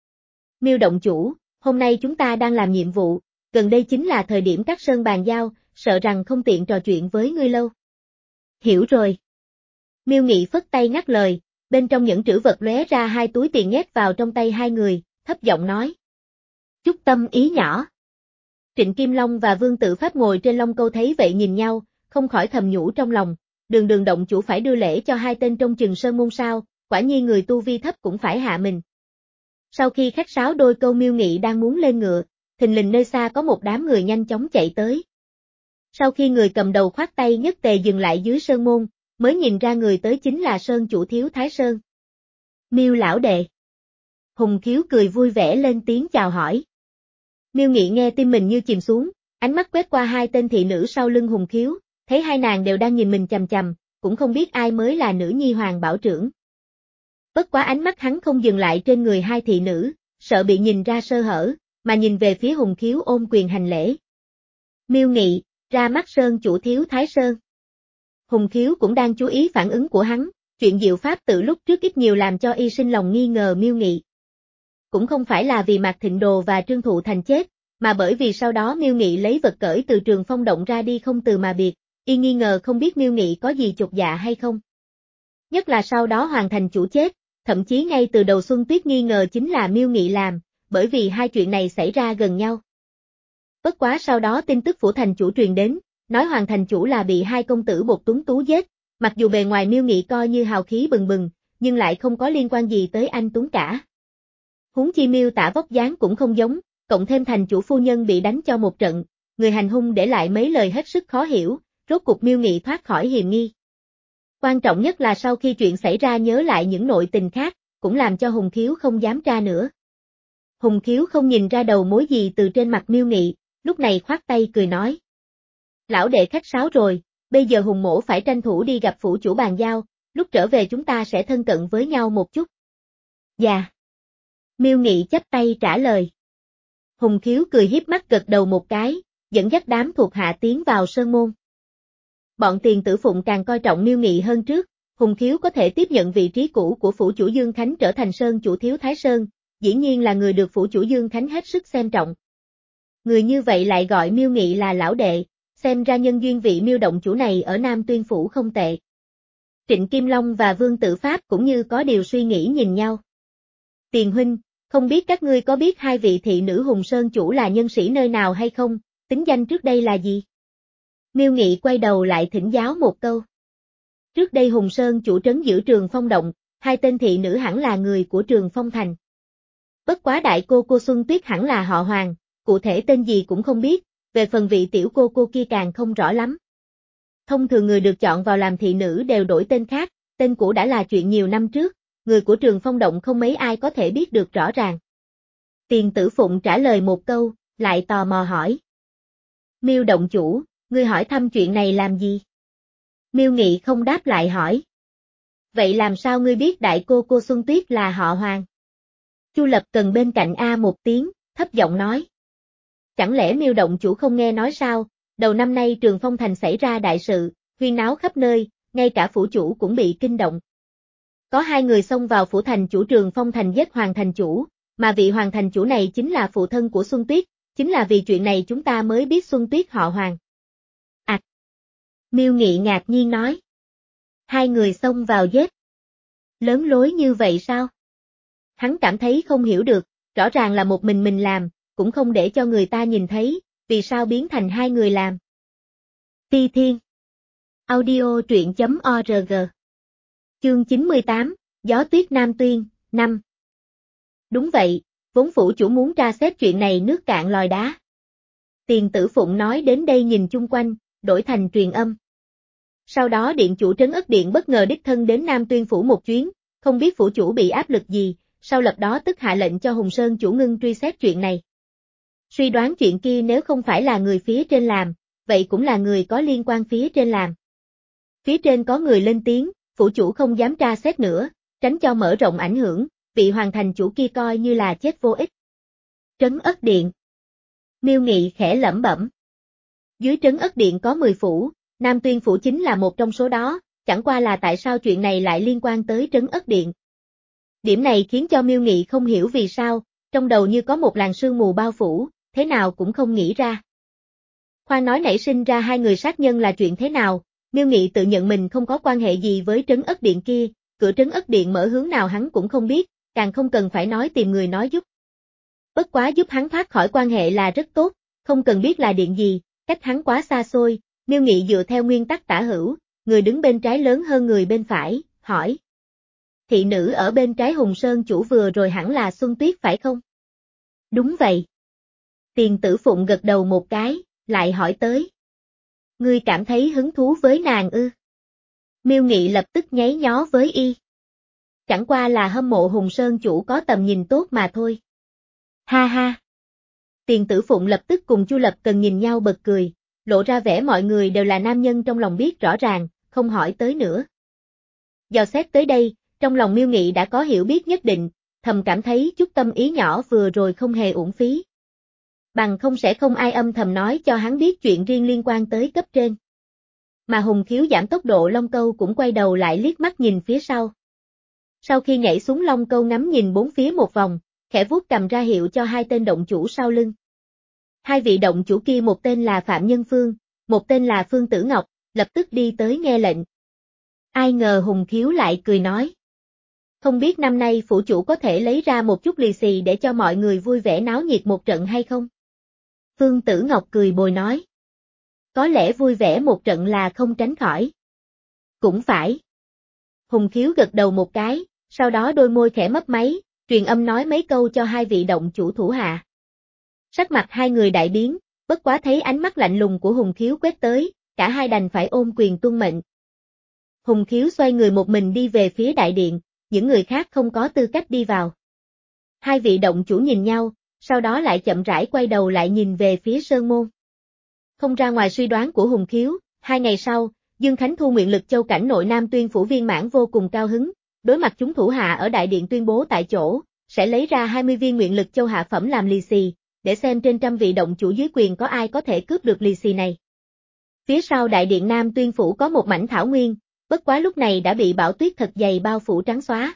Miêu động chủ, hôm nay chúng ta đang làm nhiệm vụ, gần đây chính là thời điểm các sơn bàn giao, sợ rằng không tiện trò chuyện với ngươi lâu. Hiểu rồi. Miêu Nghị phất tay ngắt lời, bên trong những trữ vật lóe ra hai túi tiền nhét vào trong tay hai người, thấp giọng nói. Chút tâm ý nhỏ. Trịnh Kim Long và Vương Tự Pháp ngồi trên long câu thấy vậy nhìn nhau, không khỏi thầm nhủ trong lòng, đường đường động chủ phải đưa lễ cho hai tên trong chừng sơn môn sao, quả nhiên người tu vi thấp cũng phải hạ mình. Sau khi khách sáo đôi câu Miêu Nghị đang muốn lên ngựa, thình lình nơi xa có một đám người nhanh chóng chạy tới. Sau khi người cầm đầu khoát tay nhất tề dừng lại dưới sơn môn, mới nhìn ra người tới chính là Sơn chủ Thiếu Thái Sơn. Miêu lão đệ. Hùng Khiếu cười vui vẻ lên tiếng chào hỏi. Miêu Nghị nghe tim mình như chìm xuống, ánh mắt quét qua hai tên thị nữ sau lưng Hùng Khiếu, thấy hai nàng đều đang nhìn mình chằm chằm, cũng không biết ai mới là nữ nhi hoàng bảo trưởng. Bất quá ánh mắt hắn không dừng lại trên người hai thị nữ, sợ bị nhìn ra sơ hở, mà nhìn về phía Hùng Khiếu ôm quyền hành lễ. Miêu Nghị, Ra mắt Sơn chủ Thiếu Thái Sơn. Hùng Khiếu cũng đang chú ý phản ứng của hắn, chuyện diệu pháp tự lúc trước ít nhiều làm cho y sinh lòng nghi ngờ Miêu Nghị. Cũng không phải là vì Mạc Thịnh Đồ và Trương Thụ Thành chết, mà bởi vì sau đó Miêu Nghị lấy vật cởi từ Trường Phong động ra đi không từ mà biệt, y nghi ngờ không biết Miêu Nghị có gì chột dạ hay không. Nhất là sau đó Hoàng thành chủ chết, thậm chí ngay từ đầu Xuân Tuyết nghi ngờ chính là Miêu Nghị làm, bởi vì hai chuyện này xảy ra gần nhau. Bất quá sau đó tin tức Phủ thành chủ truyền đến, nói Hoàng thành chủ là bị hai công tử Bột Tuấn Tú giết, mặc dù bề ngoài Miêu Nghị coi như hào khí bừng bừng, nhưng lại không có liên quan gì tới anh Tuấn cả. Huống chi miêu tả vóc dáng cũng không giống, cộng thêm thành chủ phu nhân bị đánh cho một trận, người hành hung để lại mấy lời hết sức khó hiểu, rốt cuộc Miêu Nghị thoát khỏi hiềm nghi. Quan trọng nhất là sau khi chuyện xảy ra nhớ lại những nội tình khác, cũng làm cho Hùng Khiếu không dám tra nữa. Hùng Khiếu không nhìn ra đầu mối gì từ trên mặt Miêu Nghị, lúc này khoát tay cười nói. Lão đệ khách sáo rồi, bây giờ Hùng mỗ phải tranh thủ đi gặp phủ chủ bàn giao, lúc trở về chúng ta sẽ thân cận với nhau một chút. Dạ. Miêu Nghị chắp tay trả lời. Hùng Khiếu cười hiếp mắt gật đầu một cái, dẫn dắt đám thuộc hạ tiến vào sơn môn. Bọn Tiền Tử Phụng càng coi trọng Miêu Nghị hơn trước, Hùng Khiếu có thể tiếp nhận vị trí cũ của phủ chủ Dương Khánh trở thành sơn chủ Thiếu Thái Sơn, dĩ nhiên là người được phủ chủ Dương Khánh hết sức xem trọng. Người như vậy lại gọi Miêu Nghị là lão đệ, xem ra nhân duyên vị Miêu động chủ này ở Nam Tuyên phủ không tệ. Trịnh Kim Long và Vương Tử Pháp cũng như có điều suy nghĩ nhìn nhau. Tiền huynh, không biết các ngươi có biết hai vị thị nữ Hùng Sơn chủ là nhân sĩ nơi nào hay không, tính danh trước đây là gì? Miêu Nghị quay đầu lại thỉnh giáo một câu. Trước đây Hùng Sơn chủ trấn giữ Trường Phong động, hai tên thị nữ hẳn là người của Trường Phong thành. Bất quá đại cô cô Xuân Tuyết hẳn là họ Hoàng, cụ thể tên gì cũng không biết, về phần vị tiểu cô cô kia càng không rõ lắm. Thông thường người được chọn vào làm thị nữ đều đổi tên khác, tên cũ đã là chuyện nhiều năm trước, người của Trường Phong động không mấy ai có thể biết được rõ ràng. Tiền Tử Phụng trả lời một câu, lại tò mò hỏi. Miêu động chủ, ngươi hỏi thăm chuyện này làm gì? Miêu Nghị không đáp lại hỏi. Vậy làm sao ngươi biết đại cô cô Xuân Tuyết là họ Hoàng? Chu Lập Cần bên cạnh A một tiếng, thấp giọng nói. Chẳng lẽ Miêu động chủ không nghe nói sao, đầu năm nay Trường Phong thành xảy ra đại sự, huyên náo khắp nơi, ngay cả phủ chủ cũng bị kinh động. Có hai người xông vào phủ thành chủ Trường Phong thành giết Hoàng thành chủ, mà vị Hoàng thành chủ này chính là phụ thân của Xuân Tuyết, chính là vì chuyện này chúng ta mới biết Xuân Tuyết họ Hoàng. À! Miêu Nghị ngạc nhiên nói. Hai người xông vào giết. Lớn lối như vậy sao? Hắn cảm thấy không hiểu được, rõ ràng là một mình mình làm, cũng không để cho người ta nhìn thấy, vì sao biến thành hai người làm. Ti Thiên. Audio truyện chấm org. Chương chín mươi tám, Gió Tuyết Nam Tuyên, năm. Đúng vậy, vốn phủ chủ muốn tra xét chuyện này nước cạn lòi đá. Tiền Tử Phụng nói đến đây nhìn chung quanh, đổi thành truyền âm. Sau đó điện chủ Trấn Ất Điện bất ngờ đích thân đến Nam Tuyên phủ một chuyến, không biết phủ chủ bị áp lực gì, sau lập đó tức hạ lệnh cho Hùng Sơn chủ ngưng truy xét chuyện này. Suy đoán chuyện kia nếu không phải là người phía trên làm, vậy cũng là người có liên quan phía trên làm. Phía trên có người lên tiếng, phủ chủ không dám tra xét nữa, tránh cho mở rộng ảnh hưởng, vị Hoàng thành chủ kia coi như là chết vô ích. Trấn Ất Điện. Miêu Nghị khẽ lẩm bẩm. Dưới Trấn Ất Điện có mười phủ, Nam Tuyên phủ chính là một trong số đó, chẳng qua là tại sao chuyện này lại liên quan tới Trấn Ất Điện. Điểm này khiến cho Miêu Nghị không hiểu vì sao, trong đầu như có một làn sương mù bao phủ, thế nào cũng không nghĩ ra. Khoan nói nảy sinh ra hai người sát nhân là chuyện thế nào, Miêu Nghị tự nhận mình không có quan hệ gì với Trấn Ất Điện kia, cửa Trấn Ất Điện mở hướng nào hắn cũng không biết, càng không cần phải nói tìm người nói giúp. Bất quá giúp hắn thoát khỏi quan hệ là rất tốt, không cần biết là điện gì, cách hắn quá xa xôi, Miêu Nghị dựa theo nguyên tắc tả hữu, người đứng bên trái lớn hơn người bên phải, hỏi. Thị nữ ở bên trái Hùng Sơn chủ vừa rồi hẳn là Xuân Tuyết phải không? Đúng vậy. Tiền Tử Phụng gật đầu một cái, lại hỏi tới. Ngươi cảm thấy hứng thú với nàng ư? Miêu Nghị lập tức nháy nhó với y. Chẳng qua là hâm mộ Hùng Sơn chủ có tầm nhìn tốt mà thôi. Ha ha. Tiền Tử Phụng lập tức cùng Chu Lập Cần nhìn nhau bật cười, lộ ra vẻ mọi người đều là nam nhân trong lòng biết rõ ràng, không hỏi tới nữa. Dò xét tới đây, trong lòng Miêu Nghị đã có hiểu biết nhất định, thầm cảm thấy chút tâm ý nhỏ vừa rồi không hề uổng phí. bằng không sẽ không ai âm thầm nói cho hắn biết chuyện riêng liên quan tới cấp trên. Mà Hùng Khiếu giảm tốc độ Long Câu cũng quay đầu lại liếc mắt nhìn phía sau. Sau khi nhảy xuống Long Câu ngắm nhìn bốn phía một vòng, khẽ vuốt cầm ra hiệu cho hai tên động chủ sau lưng. Hai vị động chủ kia một tên là Phạm Nhân Phương, một tên là Phương Tử Ngọc, lập tức đi tới nghe lệnh. Ai ngờ Hùng Khiếu lại cười nói. Không biết năm nay phủ chủ có thể lấy ra một chút lì xì để cho mọi người vui vẻ náo nhiệt một trận hay không? Phương Tử Ngọc cười bồi nói. Có lẽ vui vẻ một trận là không tránh khỏi. Cũng phải. Hùng Khiếu gật đầu một cái, sau đó đôi môi khẽ mấp máy, truyền âm nói mấy câu cho hai vị động chủ thủ hạ. Sắc mặt hai người đại biến, bất quá thấy ánh mắt lạnh lùng của Hùng Khiếu quét tới, cả hai đành phải ôm quyền tuân mệnh. Hùng Khiếu xoay người một mình đi về phía đại điện, những người khác không có tư cách đi vào. Hai vị động chủ nhìn nhau, sau đó lại chậm rãi quay đầu lại nhìn về phía Sơn Môn. Không ra ngoài suy đoán của Hùng Khiếu, hai ngày sau, Dương Khánh thu nguyện lực châu cảnh nội Nam Tuyên phủ viên mãn vô cùng cao hứng, đối mặt chúng thủ hạ ở đại điện tuyên bố tại chỗ, sẽ lấy ra hai mươi viên nguyện lực châu hạ phẩm làm lì xì, để xem trên trăm vị động chủ dưới quyền có ai có thể cướp được lì xì này. Phía sau đại điện Nam Tuyên phủ có một mảnh thảo nguyên, bất quá lúc này đã bị bão tuyết thật dày bao phủ trắng xóa.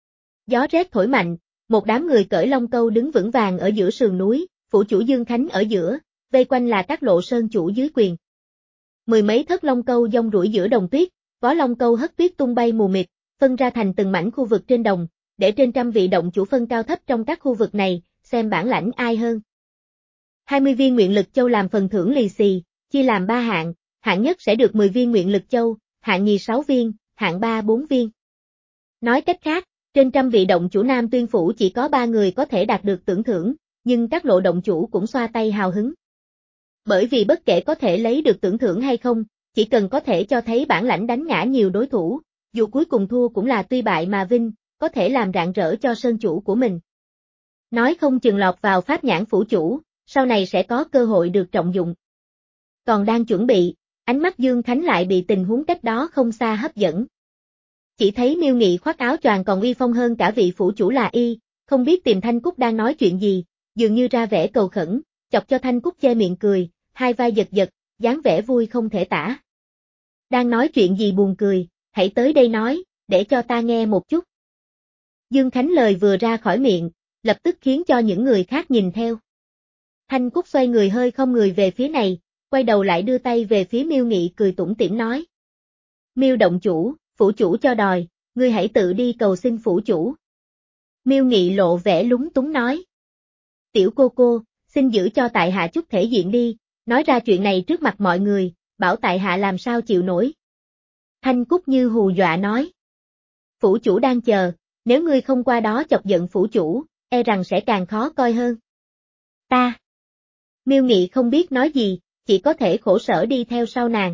Gió rét thổi mạnh, một đám người cởi Long Câu đứng vững vàng ở giữa sườn núi, phủ chủ Dương Khánh ở giữa, vây quanh là các lộ sơn chủ dưới quyền. Mười mấy thất Long Câu dông rủi giữa đồng tuyết, có Long Câu hất tuyết tung bay mù mịt, phân ra thành từng mảnh khu vực trên đồng, để trên trăm vị động chủ phân cao thấp trong các khu vực này, xem bản lãnh ai hơn. hai mươi viên nguyện lực châu làm phần thưởng lì xì, chia làm ba hạng, hạng nhất sẽ được mười viên nguyện lực châu, hạng nhì sáu viên, hạng ba bốn viên. Nói cách khác, trên trăm vị động chủ Nam Tuyên phủ chỉ có ba người có thể đạt được tưởng thưởng, nhưng các lộ động chủ cũng xoa tay hào hứng. Bởi vì bất kể có thể lấy được tưởng thưởng hay không, chỉ cần có thể cho thấy bản lãnh đánh ngã nhiều đối thủ, dù cuối cùng thua cũng là tuy bại mà vinh, có thể làm rạng rỡ cho sơn chủ của mình. Nói không chừng lọt vào pháp nhãn phủ chủ, sau này sẽ có cơ hội được trọng dụng. Còn đang chuẩn bị, ánh mắt Dương Khánh lại bị tình huống cách đó không xa hấp dẫn. Chỉ thấy Miêu Nghị khoác áo choàng còn uy phong hơn cả vị phủ chủ là y, không biết tìm Thanh Cúc đang nói chuyện gì, dường như ra vẻ cầu khẩn, chọc cho Thanh Cúc che miệng cười, hai vai giật giật, dáng vẻ vui không thể tả. Đang nói chuyện gì buồn cười, hãy tới đây nói, để cho ta nghe một chút. Dương Khánh lời vừa ra khỏi miệng, lập tức khiến cho những người khác nhìn theo. Thanh Cúc xoay người hơi không người về phía này, quay đầu lại đưa tay về phía Miêu Nghị cười tủm tỉm nói. Miêu động chủ, phủ chủ cho đòi, ngươi hãy tự đi cầu xin phủ chủ. Miêu Nghị lộ vẻ lúng túng nói. Tiểu cô cô, xin giữ cho tại hạ chút thể diện đi, nói ra chuyện này trước mặt mọi người, bảo tại hạ làm sao chịu nổi. Thanh Cúc như hù dọa nói. Phủ chủ đang chờ, nếu ngươi không qua đó chọc giận phủ chủ, e rằng sẽ càng khó coi hơn. Ta. Miêu Nghị không biết nói gì, chỉ có thể khổ sở đi theo sau nàng.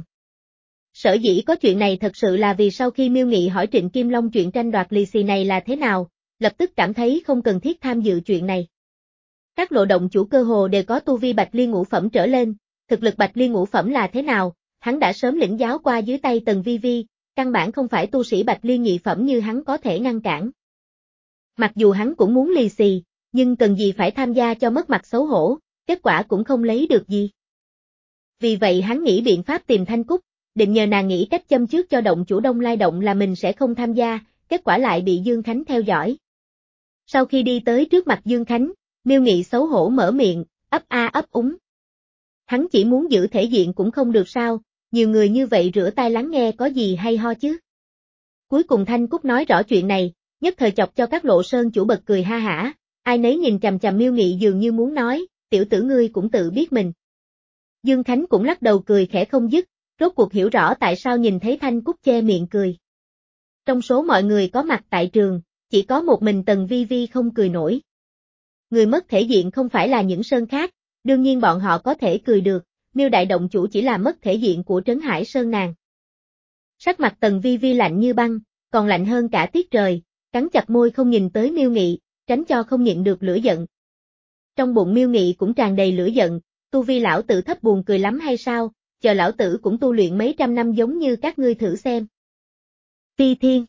Sở dĩ có chuyện này thật sự là vì sau khi Miêu Nghị hỏi Trịnh Kim Long chuyện tranh đoạt lì xì này là thế nào, lập tức cảm thấy không cần thiết tham dự chuyện này. Các lộ động chủ cơ hồ đều có tu vi Bạch Liên ngũ phẩm trở lên, thực lực Bạch Liên ngũ phẩm là thế nào, hắn đã sớm lĩnh giáo qua dưới tay Tần Vi Vi, căn bản không phải tu sĩ Bạch Liên nhị phẩm như hắn có thể ngăn cản. Mặc dù hắn cũng muốn lì xì, nhưng cần gì phải tham gia cho mất mặt xấu hổ, kết quả cũng không lấy được gì. Vì vậy hắn nghĩ biện pháp tìm Thanh Cúc, định nhờ nàng nghĩ cách châm trước cho động chủ Đông Lai Động là mình sẽ không tham gia, kết quả lại bị Dương Khánh theo dõi. Sau khi đi tới trước mặt Dương Khánh, Miêu Nghị xấu hổ mở miệng, ấp a ấp úng. Hắn chỉ muốn giữ thể diện cũng không được sao, nhiều người như vậy rửa tai lắng nghe có gì hay ho chứ. Cuối cùng Thanh Cúc nói rõ chuyện này, nhất thời chọc cho các lộ sơn chủ bật cười ha hả, ai nấy nhìn chằm chằm Miêu Nghị dường như muốn nói, tiểu tử ngươi cũng tự biết mình. Dương Khánh cũng lắc đầu cười khẽ không dứt, rốt cuộc hiểu rõ tại sao nhìn thấy Thanh Cúc che miệng cười. Trong số mọi người có mặt tại trường, chỉ có một mình Tần Vi Vi không cười nổi. Người mất thể diện không phải là những sơn khác, đương nhiên bọn họ có thể cười được, Miêu đại động chủ chỉ là mất thể diện của Trấn Hải Sơn nàng. Sắc mặt Tần Vi Vi lạnh như băng, còn lạnh hơn cả tiết trời, cắn chặt môi không nhìn tới Miêu Nghị, tránh cho không nhịn được lửa giận. Trong bụng Miêu Nghị cũng tràn đầy lửa giận, tu vi lão tử thấp buồn cười lắm hay sao, chờ lão tử cũng tu luyện mấy trăm năm giống như các ngươi thử xem. Phi Thiên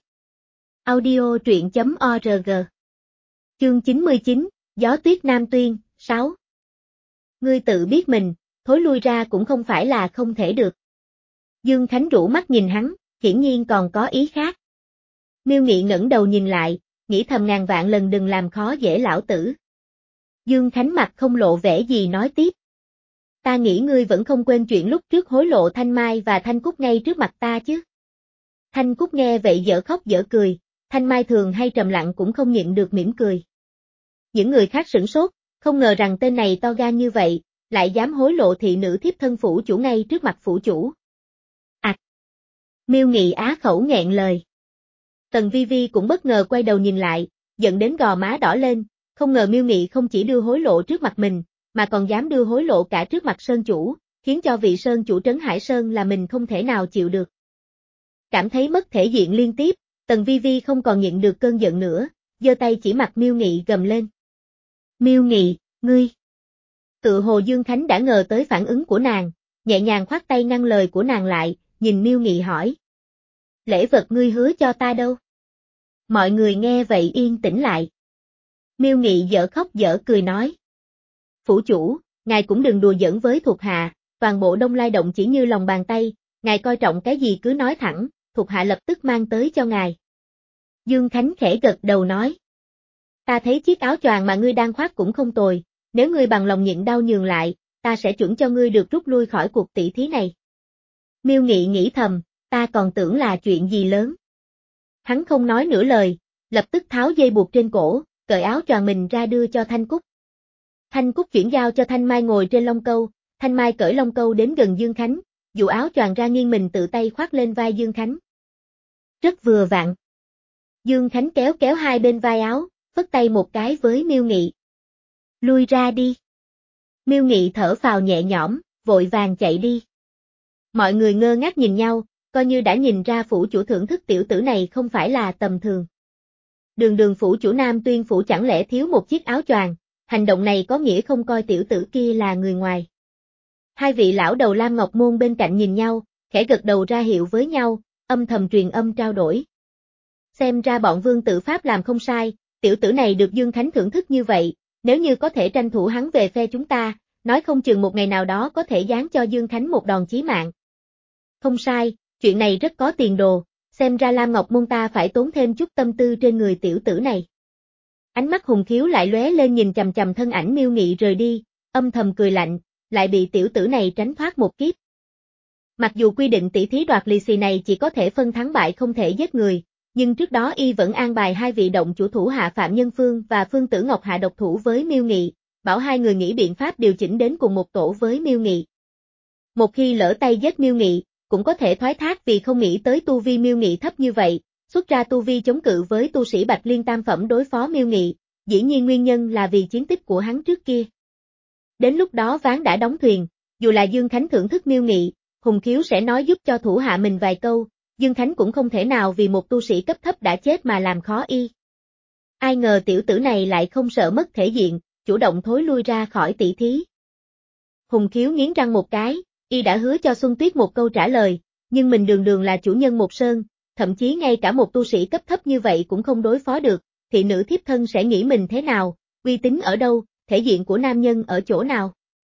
Audio truyện chấm org Chương chín mươi chín, Gió tuyết Nam Tuyên, sáu Ngươi tự biết mình, thối lui ra cũng không phải là không thể được. Dương Khánh rũ mắt nhìn hắn, hiển nhiên còn có ý khác. Miêu Nghị ngẩng đầu nhìn lại, nghĩ thầm ngàn vạn lần đừng làm khó dễ lão tử. Dương Khánh mặt không lộ vẻ gì nói tiếp. Ta nghĩ ngươi vẫn không quên chuyện lúc trước hối lộ Thanh Mai và Thanh Cúc ngay trước mặt ta chứ. Thanh Cúc nghe vậy dở khóc dở cười, Thanh Mai thường hay trầm lặng cũng không nhịn được mỉm cười. Những người khác sửng sốt, không ngờ rằng tên này to gan như vậy, lại dám hối lộ thị nữ thiếp thân phủ chủ ngay trước mặt phủ chủ. À! Miêu Nghị á khẩu nghẹn lời. Tần Vi Vi cũng bất ngờ quay đầu nhìn lại, giận đến gò má đỏ lên, không ngờ Miêu Nghị không chỉ đưa hối lộ trước mặt mình, mà còn dám đưa hối lộ cả trước mặt Sơn chủ, khiến cho vị Sơn chủ Trấn Hải Sơn là mình không thể nào chịu được. Cảm thấy mất thể diện liên tiếp, Tần Vi Vi không còn nhịn được cơn giận nữa, giơ tay chỉ mặt Miêu Nghị gầm lên. Miêu Nghị, ngươi! Tự hồ Dương Khánh đã ngờ tới phản ứng của nàng, nhẹ nhàng khoát tay ngăn lời của nàng lại, nhìn Miêu Nghị hỏi. Lễ vật ngươi hứa cho ta đâu? Mọi người nghe vậy yên tĩnh lại. Miêu Nghị dở khóc dở cười nói. Phủ chủ, ngài cũng đừng đùa giỡn với thuộc hạ, toàn bộ Đông Lai Động chỉ như lòng bàn tay, ngài coi trọng cái gì cứ nói thẳng, thuộc hạ lập tức mang tới cho ngài. Dương Khánh khẽ gật đầu nói. Ta thấy chiếc áo choàng mà ngươi đang khoác cũng không tồi, nếu ngươi bằng lòng nhịn đau nhường lại, ta sẽ chuẩn cho ngươi được rút lui khỏi cuộc tỷ thí này. Miêu Nghị nghĩ thầm, ta còn tưởng là chuyện gì lớn. Hắn không nói nửa lời, lập tức tháo dây buộc trên cổ, cởi áo choàng mình ra đưa cho Thanh Cúc. Thanh Cúc chuyển giao cho Thanh Mai ngồi trên lông câu, Thanh Mai cởi lông câu đến gần Dương Khánh, dụ áo choàng ra nghiêng mình tự tay khoác lên vai Dương Khánh. Rất vừa vặn. Dương Khánh kéo kéo hai bên vai áo, phất tay một cái với Miêu Nghị. Lui ra đi. Miêu Nghị thở phào nhẹ nhõm, vội vàng chạy đi. Mọi người ngơ ngác nhìn nhau, coi như đã nhìn ra phủ chủ thưởng thức tiểu tử này không phải là tầm thường. Đường đường phủ chủ Nam Tuyên phủ chẳng lẽ thiếu một chiếc áo choàng, hành động này có nghĩa không coi tiểu tử kia là người ngoài. Hai vị lão đầu Lam Ngọc Môn bên cạnh nhìn nhau, khẽ gật đầu ra hiệu với nhau, âm thầm truyền âm trao đổi. Xem ra bọn Vương Tự Pháp làm không sai, tiểu tử này được Dương Khánh thưởng thức như vậy, nếu như có thể tranh thủ hắn về phe chúng ta, nói không chừng một ngày nào đó có thể giáng cho Dương Khánh một đòn chí mạng. Không sai, chuyện này rất có tiền đồ, xem ra Lam Ngọc Môn ta phải tốn thêm chút tâm tư trên người tiểu tử này. Ánh mắt Hùng Khiếu lại lóe lên nhìn chằm chằm thân ảnh Miêu Nghị rời đi, âm thầm cười lạnh, lại bị tiểu tử này tránh thoát một kiếp. Mặc dù quy định tỷ thí đoạt lì xì này chỉ có thể phân thắng bại không thể giết người, nhưng trước đó y vẫn an bài hai vị động chủ thủ hạ Phạm Nhân Phương và Phương Tử Ngọc hạ độc thủ với Miêu Nghị, bảo hai người nghĩ biện pháp điều chỉnh đến cùng một tổ với Miêu Nghị. Một khi lỡ tay giết Miêu Nghị, cũng có thể thoái thác vì không nghĩ tới tu vi Miêu Nghị thấp như vậy, xuất ra tu vi chống cự với tu sĩ Bạch Liên tam phẩm đối phó Miêu Nghị, dĩ nhiên nguyên nhân là vì chiến tích của hắn trước kia. Đến lúc đó ván đã đóng thuyền, dù là Dương Khánh thưởng thức Miêu Nghị, Hùng Khiếu sẽ nói giúp cho thủ hạ mình vài câu, Dương Khánh cũng không thể nào vì một tu sĩ cấp thấp đã chết mà làm khó y. Ai ngờ tiểu tử này lại không sợ mất thể diện, chủ động thối lui ra khỏi tỷ thí. Hùng Khiếu nghiến răng một cái, y đã hứa cho Xuân Tuyết một câu trả lời, nhưng mình đường đường là chủ nhân một sơn, thậm chí ngay cả một tu sĩ cấp thấp như vậy cũng không đối phó được, thị nữ thiếp thân sẽ nghĩ mình thế nào, uy tín ở đâu, thể diện của nam nhân ở chỗ nào.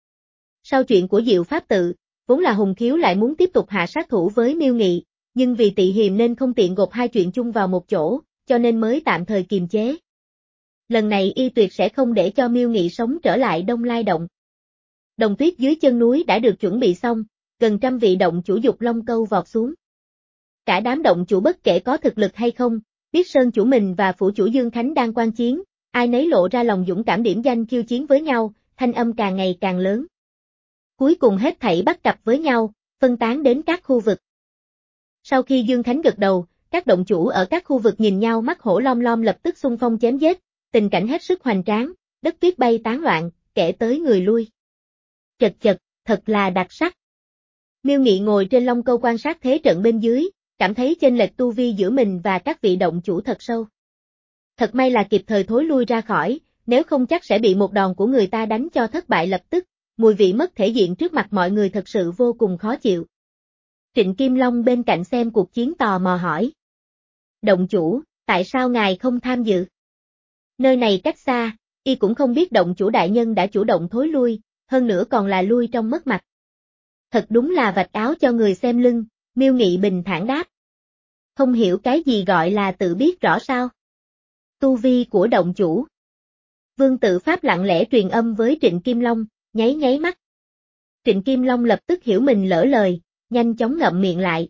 Sau chuyện của Diệu Pháp Tự, vốn là Hùng Khiếu lại muốn tiếp tục hạ sát thủ với Miêu Nghị, nhưng vì tị hiềm nên không tiện gộp hai chuyện chung vào một chỗ, cho nên mới tạm thời kiềm chế. Lần này y tuyệt sẽ không để cho Miêu Nghị sống trở lại Đông Lai Động. Đồng tuyết dưới chân núi đã được chuẩn bị xong, gần trăm vị động chủ dục long câu vọt xuống. Cả đám động chủ bất kể có thực lực hay không, biết Sơn chủ mình và phủ chủ Dương Khánh đang quan chiến, ai nấy lộ ra lòng dũng cảm điểm danh khiêu chiến với nhau, thanh âm càng ngày càng lớn. Cuối cùng hết thảy bắt cặp với nhau, phân tán đến các khu vực. Sau khi Dương Khánh gật đầu, các động chủ ở các khu vực nhìn nhau mắt hổ lom lom lập tức xung phong chém giết, tình cảnh hết sức hoành tráng, đất tuyết bay tán loạn, kẻ tới người lui. Chật chật, thật là đặc sắc. Miêu Nghị ngồi trên long câu quan sát thế trận bên dưới, cảm thấy chênh lệch tu vi giữa mình và các vị động chủ thật sâu. Thật may là kịp thời thối lui ra khỏi, nếu không chắc sẽ bị một đòn của người ta đánh cho thất bại lập tức, mùi vị mất thể diện trước mặt mọi người thật sự vô cùng khó chịu. Trịnh Kim Long bên cạnh xem cuộc chiến tò mò hỏi. Động chủ, tại sao ngài không tham dự? Nơi này cách xa, y cũng không biết động chủ đại nhân đã chủ động thối lui, hơn nữa còn là lui trong mất mặt. Thật đúng là vạch áo cho người xem lưng, Miêu Nghị bình thản đáp. Không hiểu cái gì gọi là tự biết rõ sao. Tu vi của động chủ. Vương Tự Pháp lặng lẽ truyền âm với Trịnh Kim Long, nháy nháy mắt. Trịnh Kim Long lập tức hiểu mình lỡ lời, nhanh chóng ngậm miệng lại.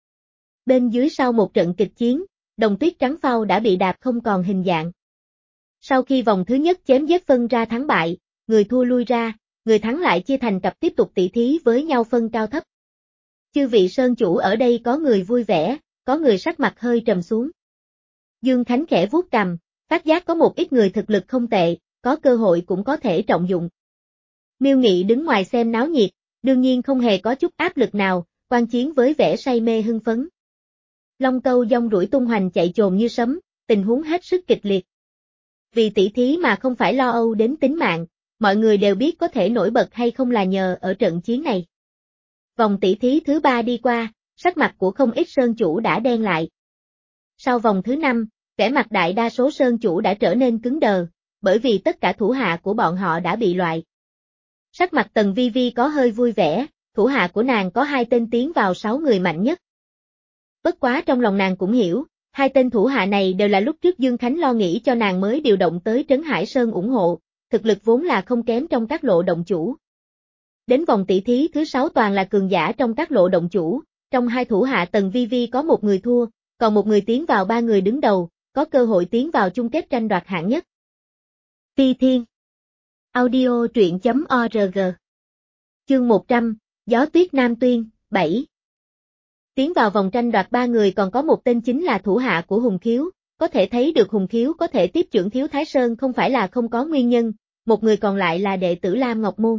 Bên dưới sau một trận kịch chiến, Đồng Tuyết Trắng Phao đã bị đạp không còn hình dạng. Sau khi vòng thứ nhất chém giết phân ra thắng bại, người thua lui ra, người thắng lại chia thành cặp tiếp tục tỉ thí với nhau phân cao thấp. Chư vị sơn chủ ở đây có người vui vẻ, có người sắc mặt hơi trầm xuống. Dương Khánh khẽ vuốt cằm, phát giác có một ít người thực lực không tệ, có cơ hội cũng có thể trọng dụng. Miêu Nghị đứng ngoài xem náo nhiệt, đương nhiên không hề có chút áp lực nào, quan chiến với vẻ say mê hưng phấn. Long Câu dong đuổi tung hoành chạy chồm như sấm, tình huống hết sức kịch liệt. Vì tỷ thí mà không phải lo âu đến tính mạng, mọi người đều biết có thể nổi bật hay không là nhờ ở trận chiến này. Vòng tỷ thí thứ ba đi qua, sắc mặt của không ít sơn chủ đã đen lại. Sau vòng thứ năm, vẻ mặt đại đa số sơn chủ đã trở nên cứng đờ, bởi vì tất cả thủ hạ của bọn họ đã bị loại. Sắc mặt Tần Vi Vi có hơi vui vẻ, thủ hạ của nàng có hai tên tiến vào sáu người mạnh nhất. Bất quá trong lòng nàng cũng hiểu, hai tên thủ hạ này đều là lúc trước Dương Khánh lo nghĩ cho nàng mới điều động tới Trấn Hải Sơn ủng hộ, thực lực vốn là không kém trong các lộ động chủ. Đến vòng tỷ thí thứ sáu toàn là cường giả trong các lộ động chủ, trong hai thủ hạ Tần Vi Vi có một người thua, còn một người tiến vào ba người đứng đầu, có cơ hội tiến vào chung kết tranh đoạt hạng nhất. Phi Thiên Audio truyện chấm org Chương một trăm, Gió Tuyết Nam Tuyên, bảy. Tiến vào vòng tranh đoạt ba người còn có một tên chính là thủ hạ của Hùng Khiếu, có thể thấy được Hùng Khiếu có thể tiếp trưởng Thiếu Thái Sơn không phải là không có nguyên nhân, một người còn lại là đệ tử Lam Ngọc Môn.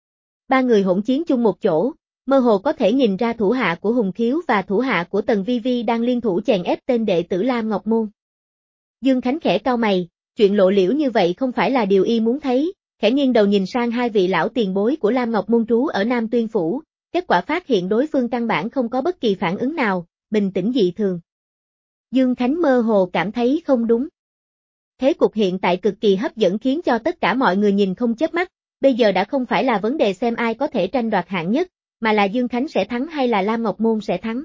Ba người hỗn chiến chung một chỗ, mơ hồ có thể nhìn ra thủ hạ của Hùng Khiếu và thủ hạ của Tần Vi Vi đang liên thủ chèn ép tên đệ tử Lam Ngọc Môn. Dương Khánh khẽ cau mày, chuyện lộ liễu như vậy không phải là điều y muốn thấy, khẽ nghiêng đầu nhìn sang hai vị lão tiền bối của Lam Ngọc Môn trú ở Nam Tuyên Phủ, kết quả phát hiện đối phương căn bản không có bất kỳ phản ứng nào, bình tĩnh dị thường. Dương Khánh mơ hồ cảm thấy không đúng. Thế cục hiện tại cực kỳ hấp dẫn khiến cho tất cả mọi người nhìn không chớp mắt, bây giờ đã không phải là vấn đề xem ai có thể tranh đoạt hạng nhất, mà là Dương Khánh sẽ thắng hay là Lam Ngọc Môn sẽ thắng.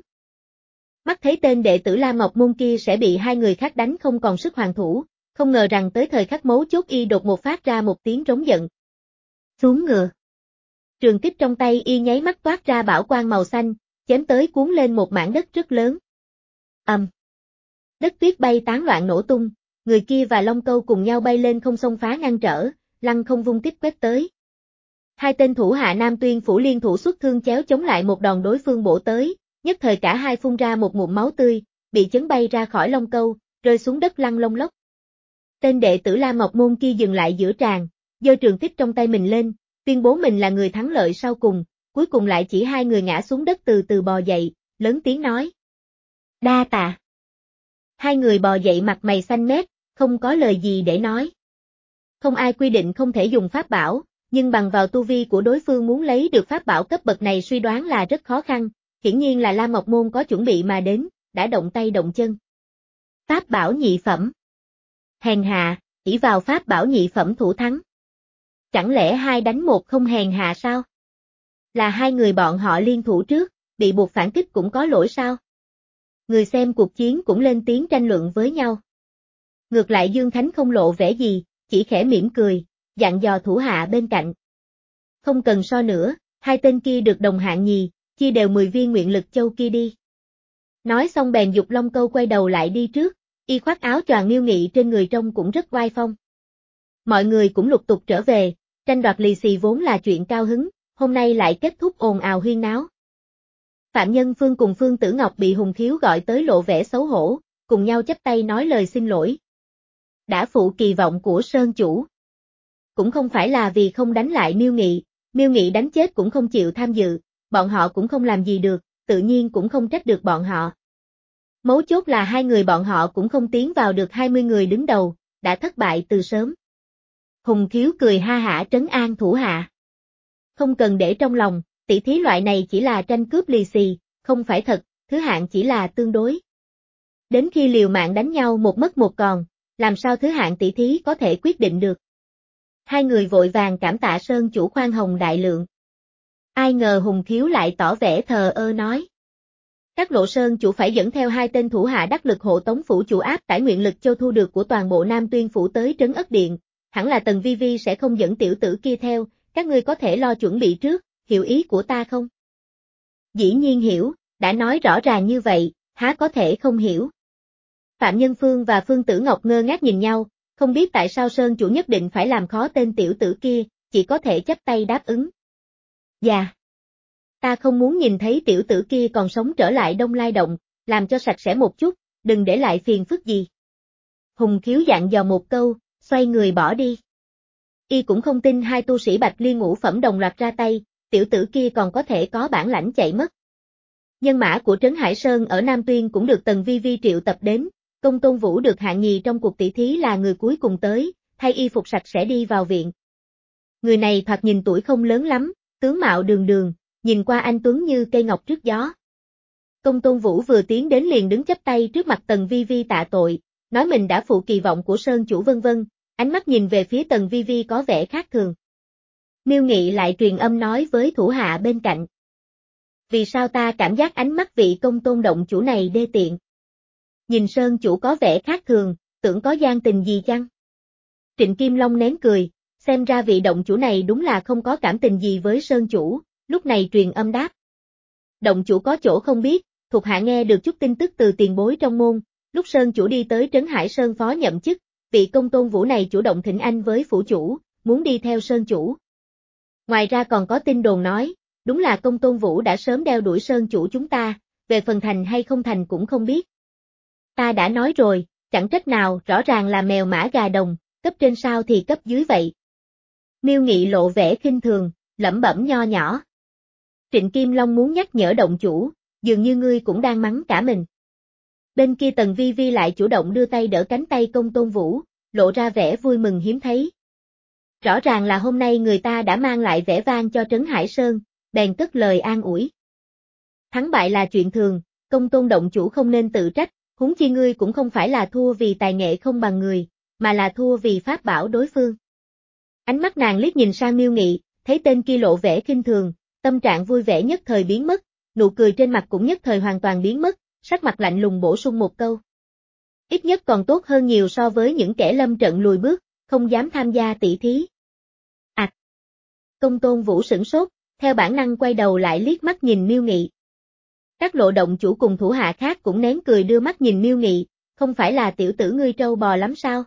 Mắt thấy tên đệ tử Lam Ngọc Môn kia sẽ bị hai người khác đánh không còn sức hoàn thủ, không ngờ rằng tới thời khắc mấu chốt y đột ngột phát ra một tiếng trống giận. Xuống ngựa. Trường kích trong tay y nháy mắt toát ra bảo quang màu xanh, chém tới cuốn lên một mảng đất rất lớn. Ầm. Um. Đất tuyết bay tán loạn nổ tung, người kia và Long Câu cùng nhau bay lên không xông phá ngăn trở, lăng không vung kích quét tới. Hai tên thủ hạ Nam Tuyên Phủ liên thủ xuất thương chéo chống lại một đòn đối phương bổ tới, nhất thời cả hai phun ra một ngụm máu tươi, bị chấn bay ra khỏi Long Câu, rơi xuống đất lăn lông lốc. Tên đệ tử Lam Ngọc Môn kia dừng lại giữa tràng, giơ trường kích trong tay mình lên, tuyên bố mình là người thắng lợi sau cùng, cuối cùng lại chỉ hai người ngã xuống đất từ từ bò dậy, lớn tiếng nói. Đa tạ. Hai người bò dậy mặt mày xanh mét, không có lời gì để nói. Không ai quy định không thể dùng pháp bảo, nhưng bằng vào tu vi của đối phương muốn lấy được pháp bảo cấp bậc này suy đoán là rất khó khăn, hiển nhiên là Lam Ngọc Môn có chuẩn bị mà đến, đã động tay động chân. Pháp bảo nhị phẩm. Hèn hạ, chỉ vào pháp bảo nhị phẩm thủ thắng. Chẳng lẽ hai đánh một không hèn hạ sao? Là hai người bọn họ liên thủ trước, bị buộc phản kích cũng có lỗi sao? Người xem cuộc chiến cũng lên tiếng tranh luận với nhau. Ngược lại Dương Khánh không lộ vẻ gì, chỉ khẽ mỉm cười, dặn dò thủ hạ bên cạnh. Không cần so nữa, hai tên kia được đồng hạng nhì, chia đều mười viên nguyện lực châu kia đi. Nói xong bèn dục Long Câu quay đầu lại đi trước, y khoác áo choàng Miêu Nghị trên người trông cũng rất oai phong. Mọi người cũng lục tục trở về, tranh đoạt lì xì vốn là chuyện cao hứng, hôm nay lại kết thúc ồn ào huyên náo. Phạm Nhân Phương cùng Phương Tử Ngọc bị Hùng Khiếu gọi tới lộ vẻ xấu hổ, cùng nhau chắp tay nói lời xin lỗi. Đã phụ kỳ vọng của Sơn Chủ. Cũng không phải là vì không đánh lại Miêu Nghị, Miêu Nghị đánh chết cũng không chịu tham dự, bọn họ cũng không làm gì được, tự nhiên cũng không trách được bọn họ. Mấu chốt là hai người bọn họ cũng không tiến vào được hai mươi người đứng đầu, đã thất bại từ sớm. Hùng Khiếu cười ha hả trấn an thủ hạ. Không cần để trong lòng, tỷ thí loại này chỉ là tranh cướp lì xì, không phải thật, thứ hạng chỉ là tương đối. Đến khi liều mạng đánh nhau một mất một còn, làm sao thứ hạng tỷ thí có thể quyết định được. Hai người vội vàng cảm tạ Sơn chủ khoan hồng đại lượng. Ai ngờ Hùng Thiếu lại tỏ vẻ thờ ơ nói. Các lộ Sơn chủ phải dẫn theo hai tên thủ hạ đắc lực hộ tống phủ chủ áp tải nguyện lực châu thu được của toàn bộ Nam Tuyên phủ tới trấn Ất Điện, hẳn là Tần Vi Vi sẽ không dẫn tiểu tử kia theo, các ngươi có thể lo chuẩn bị trước, hiểu ý của ta không? Dĩ nhiên hiểu, đã nói rõ ràng như vậy, há có thể không hiểu. Phạm Nhân Phương và Phương Tử Ngọc ngơ ngác nhìn nhau, không biết tại sao Sơn chủ nhất định phải làm khó tên tiểu tử kia, chỉ có thể chắp tay đáp ứng. Dạ. Ta không muốn nhìn thấy tiểu tử kia còn sống trở lại Đông Lai Động, làm cho sạch sẽ một chút, đừng để lại phiền phức gì. Hùng Khiếu dặn dò một câu, xoay người bỏ đi. Y cũng không tin hai tu sĩ Bạch Liên ngũ phẩm đồng loạt ra tay, tiểu tử kia còn có thể có bản lãnh chạy mất. Nhân mã của Trấn Hải Sơn ở Nam Tuyên cũng được Tần Vi Vi triệu tập đến, Công Tôn Vũ được hạng nhì trong cuộc tỷ thí là người cuối cùng tới, thay y phục sạch sẽ đi vào viện. Người này thoạt nhìn tuổi không lớn lắm, tướng mạo đường đường, nhìn qua anh tuấn như cây ngọc trước gió. Công Tôn Vũ vừa tiến đến liền đứng chắp tay trước mặt Tần Vi Vi tạ tội, nói mình đã phụ kỳ vọng của Sơn chủ vân vân, ánh mắt nhìn về phía Tần Vi Vi có vẻ khác thường. Miêu Nghị lại truyền âm nói với thủ hạ bên cạnh. Vì sao ta cảm giác ánh mắt vị Công Tôn động chủ này đê tiện? Nhìn Sơn chủ có vẻ khác thường, tưởng có gian tình gì chăng? Trịnh Kim Long nén cười, xem ra vị động chủ này đúng là không có cảm tình gì với Sơn chủ, lúc này truyền âm đáp. Động chủ có chỗ không biết, thuộc hạ nghe được chút tin tức từ tiền bối trong môn, lúc Sơn chủ đi tới Trấn Hải Sơn phó nhậm chức, vị Công Tôn Vũ này chủ động thỉnh anh với phủ chủ, muốn đi theo Sơn chủ. Ngoài ra còn có tin đồn nói, đúng là Công Tôn Vũ đã sớm đeo đuổi Sơn chủ chúng ta, về phần thành hay không thành cũng không biết. Ta đã nói rồi, chẳng trách nào, rõ ràng là mèo mã gà đồng, cấp trên sao thì cấp dưới vậy. Miêu Nghị lộ vẻ khinh thường, lẩm bẩm nho nhỏ. Trịnh Kim Long muốn nhắc nhở động chủ, dường như ngươi cũng đang mắng cả mình. Bên kia Tần Vi Vi lại chủ động đưa tay đỡ cánh tay Công Tôn Vũ, lộ ra vẻ vui mừng hiếm thấy. Rõ ràng là hôm nay người ta đã mang lại vẻ vang cho Trấn Hải Sơn, bèn cất lời an ủi. Thắng bại là chuyện thường, Công Tôn động chủ không nên tự trách, huống chi ngươi cũng không phải là thua vì tài nghệ không bằng người, mà là thua vì pháp bảo đối phương. Ánh mắt nàng liếc nhìn sang Miêu Nghị, thấy tên kia lộ vẻ khinh thường, tâm trạng vui vẻ nhất thời biến mất, nụ cười trên mặt cũng nhất thời hoàn toàn biến mất, sắc mặt lạnh lùng bổ sung một câu. Ít nhất còn tốt hơn nhiều so với những kẻ lâm trận lùi bước, không dám tham gia tỷ thí. À! Công Tôn Vũ sửng sốt, theo bản năng quay đầu lại liếc mắt nhìn Miêu Nghị. Các lộ động chủ cùng thủ hạ khác cũng nén cười đưa mắt nhìn Miêu Nghị, không phải là tiểu tử ngươi trâu bò lắm sao?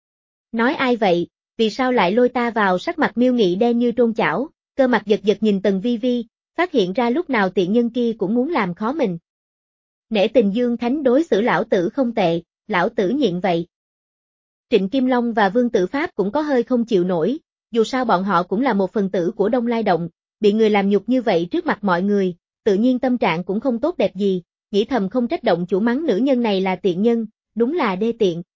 Nói ai vậy, vì sao lại lôi ta vào? Sắc mặt Miêu Nghị đen như trôn chảo, cơ mặt giật giật nhìn Tần Vi Vi, phát hiện ra lúc nào tiện nhân kia cũng muốn làm khó mình. Nể tình Dương Khánh đối xử lão tử không tệ, lão tử nhịn vậy. Trịnh Kim Long và Vương Tử Pháp cũng có hơi không chịu nổi, dù sao bọn họ cũng là một phần tử của Đông Lai Động, bị người làm nhục như vậy trước mặt mọi người, tự nhiên tâm trạng cũng không tốt đẹp gì, nghĩ thầm không trách động chủ mắng nữ nhân này là tiện nhân, đúng là đê tiện.